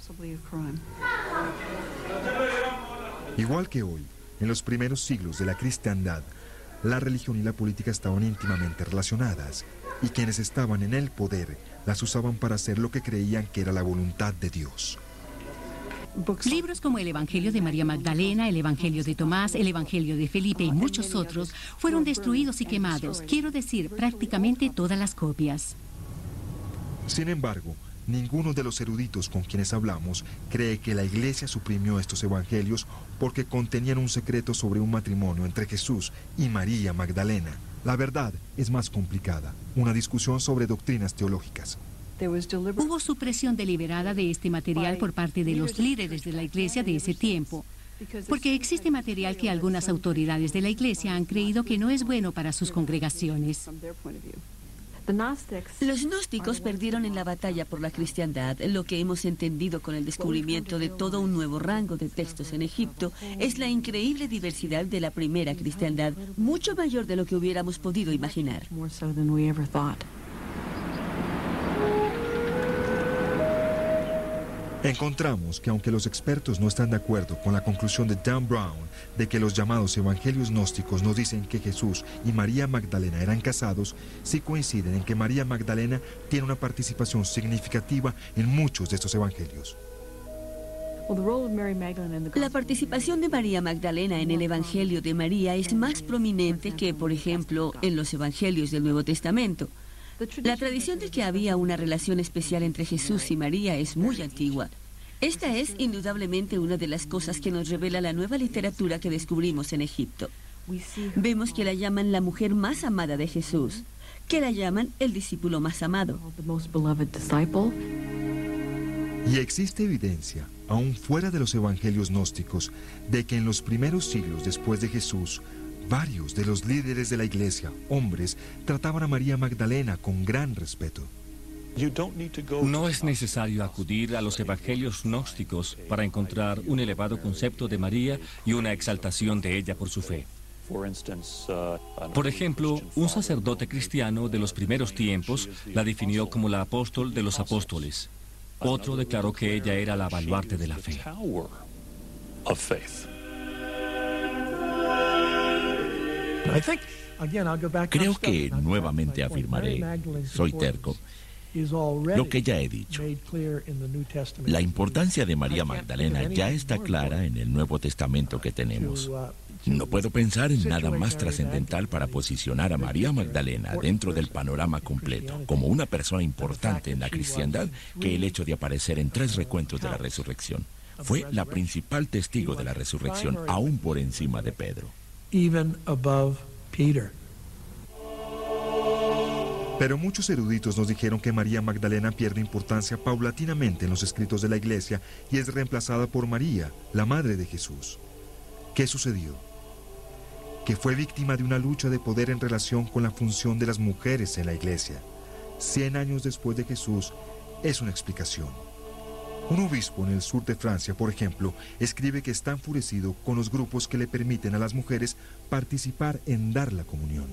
Igual que hoy, en los primeros siglos de la cristiandad, la religión y la política estaban íntimamente relacionadas, y quienes estaban en el poder las usaban para hacer lo que creían que era la voluntad de Dios. Libros como el Evangelio de María Magdalena, el Evangelio de Tomás, el Evangelio de Felipe y muchos otros fueron destruidos y quemados, quiero decir, prácticamente todas las copias. Sin embargo, ninguno de los eruditos con quienes hablamos cree que la Iglesia suprimió estos evangelios porque contenían un secreto sobre un matrimonio entre Jesús y María Magdalena. La verdad es más complicada, una discusión sobre doctrinas teológicas. Hubo supresión deliberada de este material por parte de los líderes de la Iglesia de ese tiempo, porque existe material que algunas autoridades de la Iglesia han creído que no es bueno para sus congregaciones. Los gnósticos perdieron en la batalla por la cristiandad. Lo que hemos entendido con el descubrimiento de todo un nuevo rango de textos en Egipto es la increíble diversidad de la primera cristiandad, mucho mayor de lo que hubiéramos podido imaginar. Encontramos que aunque los expertos no están de acuerdo con la conclusión de Dan Brown de que los llamados evangelios gnósticos nos dicen que Jesús y María Magdalena eran casados, sí coinciden en que María Magdalena tiene una participación significativa en muchos de estos evangelios. La participación de María Magdalena en el Evangelio de María es más prominente que, por ejemplo, en los evangelios del Nuevo Testamento. La tradición de que había una relación especial entre Jesús y María es muy antigua. Esta es indudablemente una de las cosas que nos revela la nueva literatura que descubrimos en Egipto. Vemos que la llaman la mujer más amada de Jesús, que la llaman el discípulo más amado. Y existe evidencia, aún fuera de los evangelios gnósticos, de que en los primeros siglos después de Jesús, varios de los líderes de la Iglesia, hombres, trataban a María Magdalena con gran respeto. No es necesario acudir a los evangelios gnósticos para encontrar un elevado concepto de María y una exaltación de ella por su fe. Por ejemplo, un sacerdote cristiano de los primeros tiempos la definió como la apóstol de los apóstoles. Otro declaró que ella era la baluarte de la fe. Creo que nuevamente afirmaré, soy terco, lo que ya he dicho. La importancia de María Magdalena ya está clara en el Nuevo Testamento que tenemos. No puedo pensar en nada más trascendental para posicionar a María Magdalena dentro del panorama completo, como una persona importante en la cristiandad, que el hecho de aparecer en tres recuentos de la resurrección. Fue la principal testigo de la resurrección, aún por encima de Pedro. Pero muchos eruditos nos dijeron que María Magdalena pierde importancia paulatinamente en los escritos de la Iglesia y es reemplazada por María, la madre de Jesús. ¿Qué sucedió? Que fue víctima de una lucha de poder en relación con la función de las mujeres en la Iglesia. Cien años después de Jesús es una explicación. Un obispo en el sur de Francia, por ejemplo, escribe que está enfurecido con los grupos que le permiten a las mujeres participar en dar la comunión.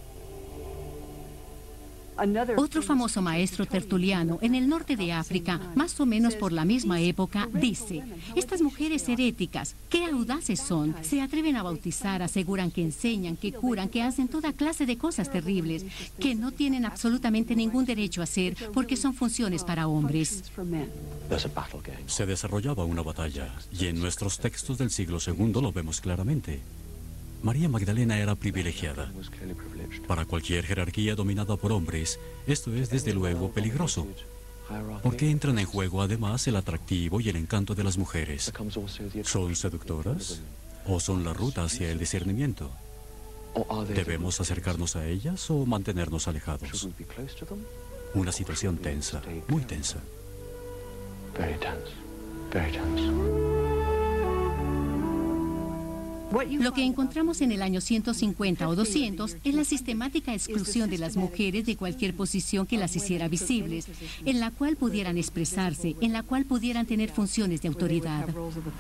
Otro famoso maestro tertuliano en el norte de África, más o menos por la misma época, dice: estas mujeres heréticas, qué audaces son, se atreven a bautizar, aseguran que enseñan, que curan, que hacen toda clase de cosas terribles, que no tienen absolutamente ningún derecho a hacer porque son funciones para hombres. Se desarrollaba una batalla y en nuestros textos del siglo segundo lo vemos claramente. María Magdalena era privilegiada. Para cualquier jerarquía dominada por hombres, esto es desde luego peligroso, porque entran en juego además el atractivo y el encanto de las mujeres. ¿Son seductoras o son la ruta hacia el discernimiento? ¿Debemos acercarnos a ellas o mantenernos alejados? Una situación tensa, muy tensa. Lo que encontramos en el año ciento cincuenta o doscientos es la sistemática exclusión de las mujeres de cualquier posición que las hiciera visibles, en la cual pudieran expresarse, en la cual pudieran tener funciones de autoridad.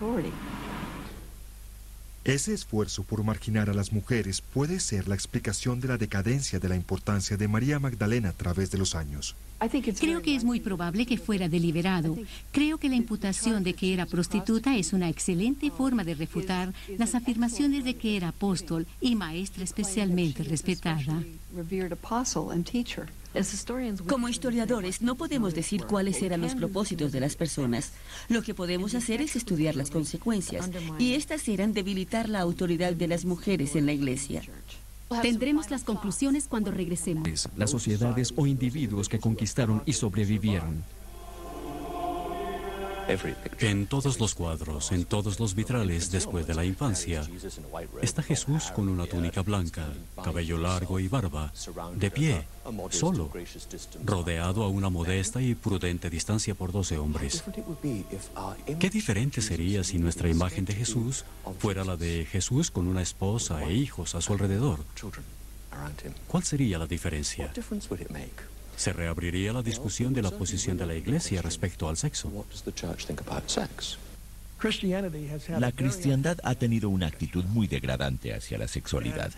Ese esfuerzo por marginar a las mujeres puede ser la explicación de la decadencia de la importancia de María Magdalena a través de los años. Creo que es muy probable que fuera deliberado. Creo que la imputación de que era prostituta es una excelente forma de refutar las afirmaciones de que era apóstol y maestra especialmente respetada. Como historiadores, no podemos decir cuáles eran los propósitos de las personas. Lo que podemos hacer es estudiar las consecuencias, y estas eran debilitar la autoridad de las mujeres en la Iglesia. Tendremos las conclusiones cuando regresemos. Las sociedades o individuos que conquistaron y sobrevivieron. En todos los cuadros, en todos los vitrales después de la infancia, está Jesús con una túnica blanca, cabello largo y barba, de pie, solo, rodeado a una modesta y prudente distancia por doce hombres. ¿Qué diferente sería si nuestra imagen de Jesús fuera la de Jesús con una esposa e hijos a su alrededor? ¿Cuál sería la diferencia? Se reabriría la discusión de la posición de la Iglesia respecto al sexo. La cristiandad ha tenido una actitud muy degradante hacia la sexualidad.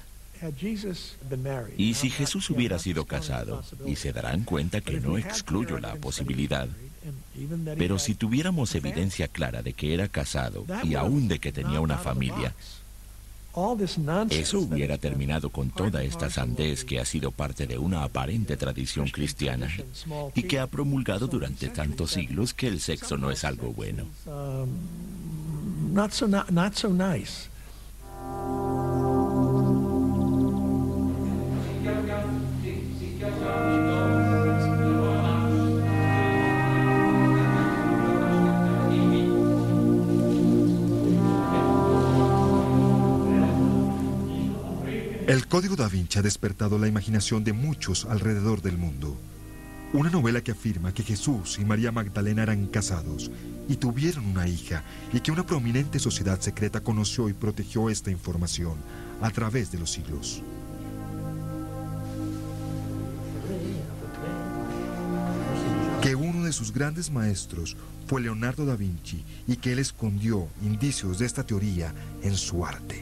Y si Jesús hubiera sido casado, y se darán cuenta que no excluyo la posibilidad, pero si tuviéramos evidencia clara de que era casado y aún de que tenía una familia, eso hubiera terminado con toda esta sandez que ha sido parte de una aparente tradición cristiana y que ha promulgado durante tantos siglos que el sexo no es algo bueno. Not so, not, not so nice. El Código da Vinci ha despertado la imaginación de muchos alrededor del mundo. Una novela que afirma que Jesús y María Magdalena eran casados y tuvieron una hija, y que una prominente sociedad secreta conoció y protegió esta información a través de los siglos. Que uno de sus grandes maestros fue Leonardo da Vinci y que él escondió indicios de esta teoría en su arte.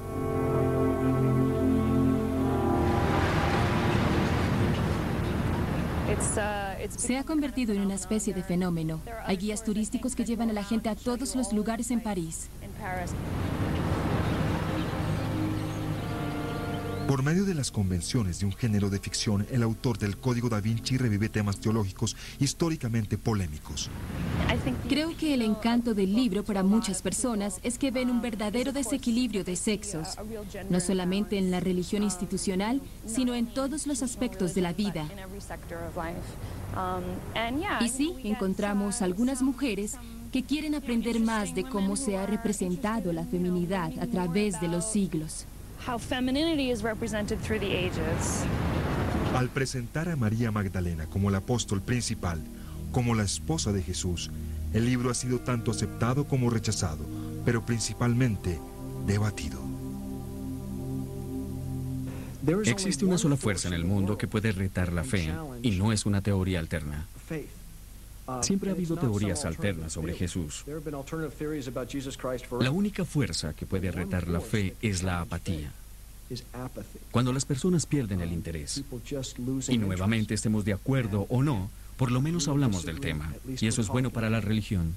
Se ha convertido en una especie de fenómeno. Hay guías turísticos que llevan a la gente a todos los lugares en París. Por medio de las convenciones de un género de ficción, el autor del Código da Vinci revive temas teológicos históricamente polémicos. Creo que el encanto del libro para muchas personas es que ven un verdadero desequilibrio de sexos, no solamente en la religión institucional, sino en todos los aspectos de la vida. Y sí, encontramos algunas mujeres que quieren aprender más de cómo se ha representado la feminidad a través de los siglos. Al presentar a María Magdalena como el apóstol principal, como la esposa de Jesús, el libro ha sido tanto aceptado como rechazado, pero principalmente debatido. Existe una sola fuerza en el mundo que puede retar la fe, y no es una teoría alterna. Siempre ha habido teorías alternas sobre Jesús. La única fuerza que puede retar la fe es la apatía. Cuando las personas pierden el interés, y nuevamente estemos de acuerdo o no, por lo menos hablamos del tema, y eso es bueno para la religión.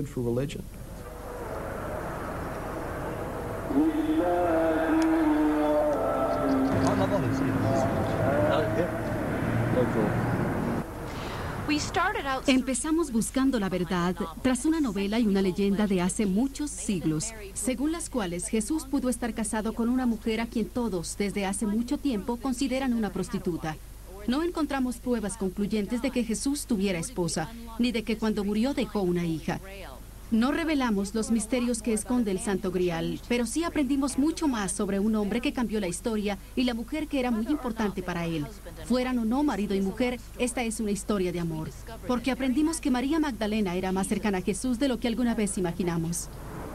Empezamos buscando la verdad tras una novela y una leyenda de hace muchos siglos, según las cuales Jesús pudo estar casado con una mujer a quien todos, desde hace mucho tiempo, consideran una prostituta. No encontramos pruebas concluyentes de que Jesús tuviera esposa, ni de que cuando murió dejó una hija. No revelamos los misterios que esconde el Santo Grial, pero sí aprendimos mucho más sobre un hombre que cambió la historia y la mujer que era muy importante para él. Fueran o no marido y mujer, esta es una historia de amor, porque aprendimos que María Magdalena era más cercana a Jesús de lo que alguna vez imaginamos.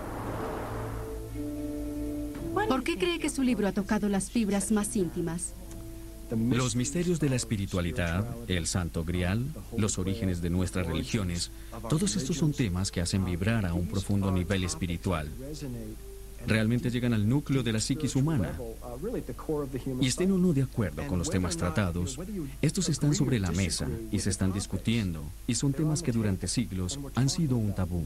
¿Por qué cree que su libro ha tocado las fibras más íntimas? Los misterios de la espiritualidad, el Santo Grial, los orígenes de nuestras religiones, todos estos son temas que hacen vibrar a un profundo nivel espiritual. Realmente llegan al núcleo de la psiquis humana. Y estén o no de acuerdo con los temas tratados, estos están sobre la mesa y se están discutiendo, y son temas que durante siglos han sido un tabú.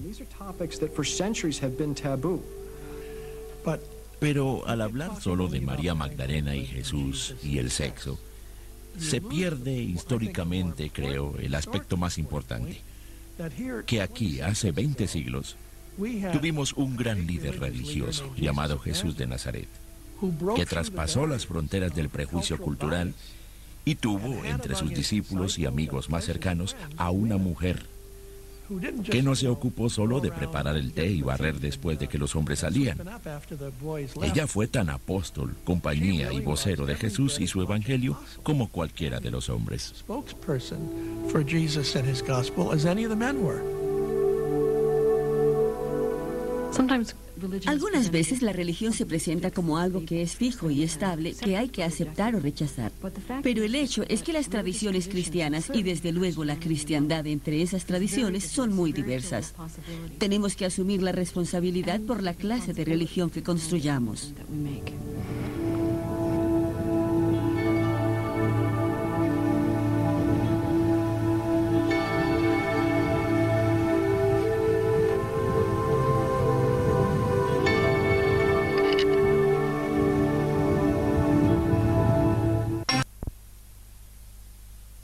Pero al hablar solo de María Magdalena y Jesús y el sexo, se pierde históricamente, creo, el aspecto más importante. Que aquí, hace veinte siglos, tuvimos un gran líder religioso llamado Jesús de Nazaret, que traspasó las fronteras del prejuicio cultural y tuvo entre sus discípulos y amigos más cercanos a una mujer que no se ocupó solo de preparar el té y barrer después de que los hombres salían. Ella fue tan apóstol, compañía y vocero de Jesús y su evangelio como cualquiera de los hombres. Algunas veces la religión se presenta como algo que es fijo y estable, que hay que aceptar o rechazar. Pero el hecho es que las tradiciones cristianas y desde luego la cristiandad entre esas tradiciones son muy diversas. Tenemos que asumir la responsabilidad por la clase de religión que construyamos.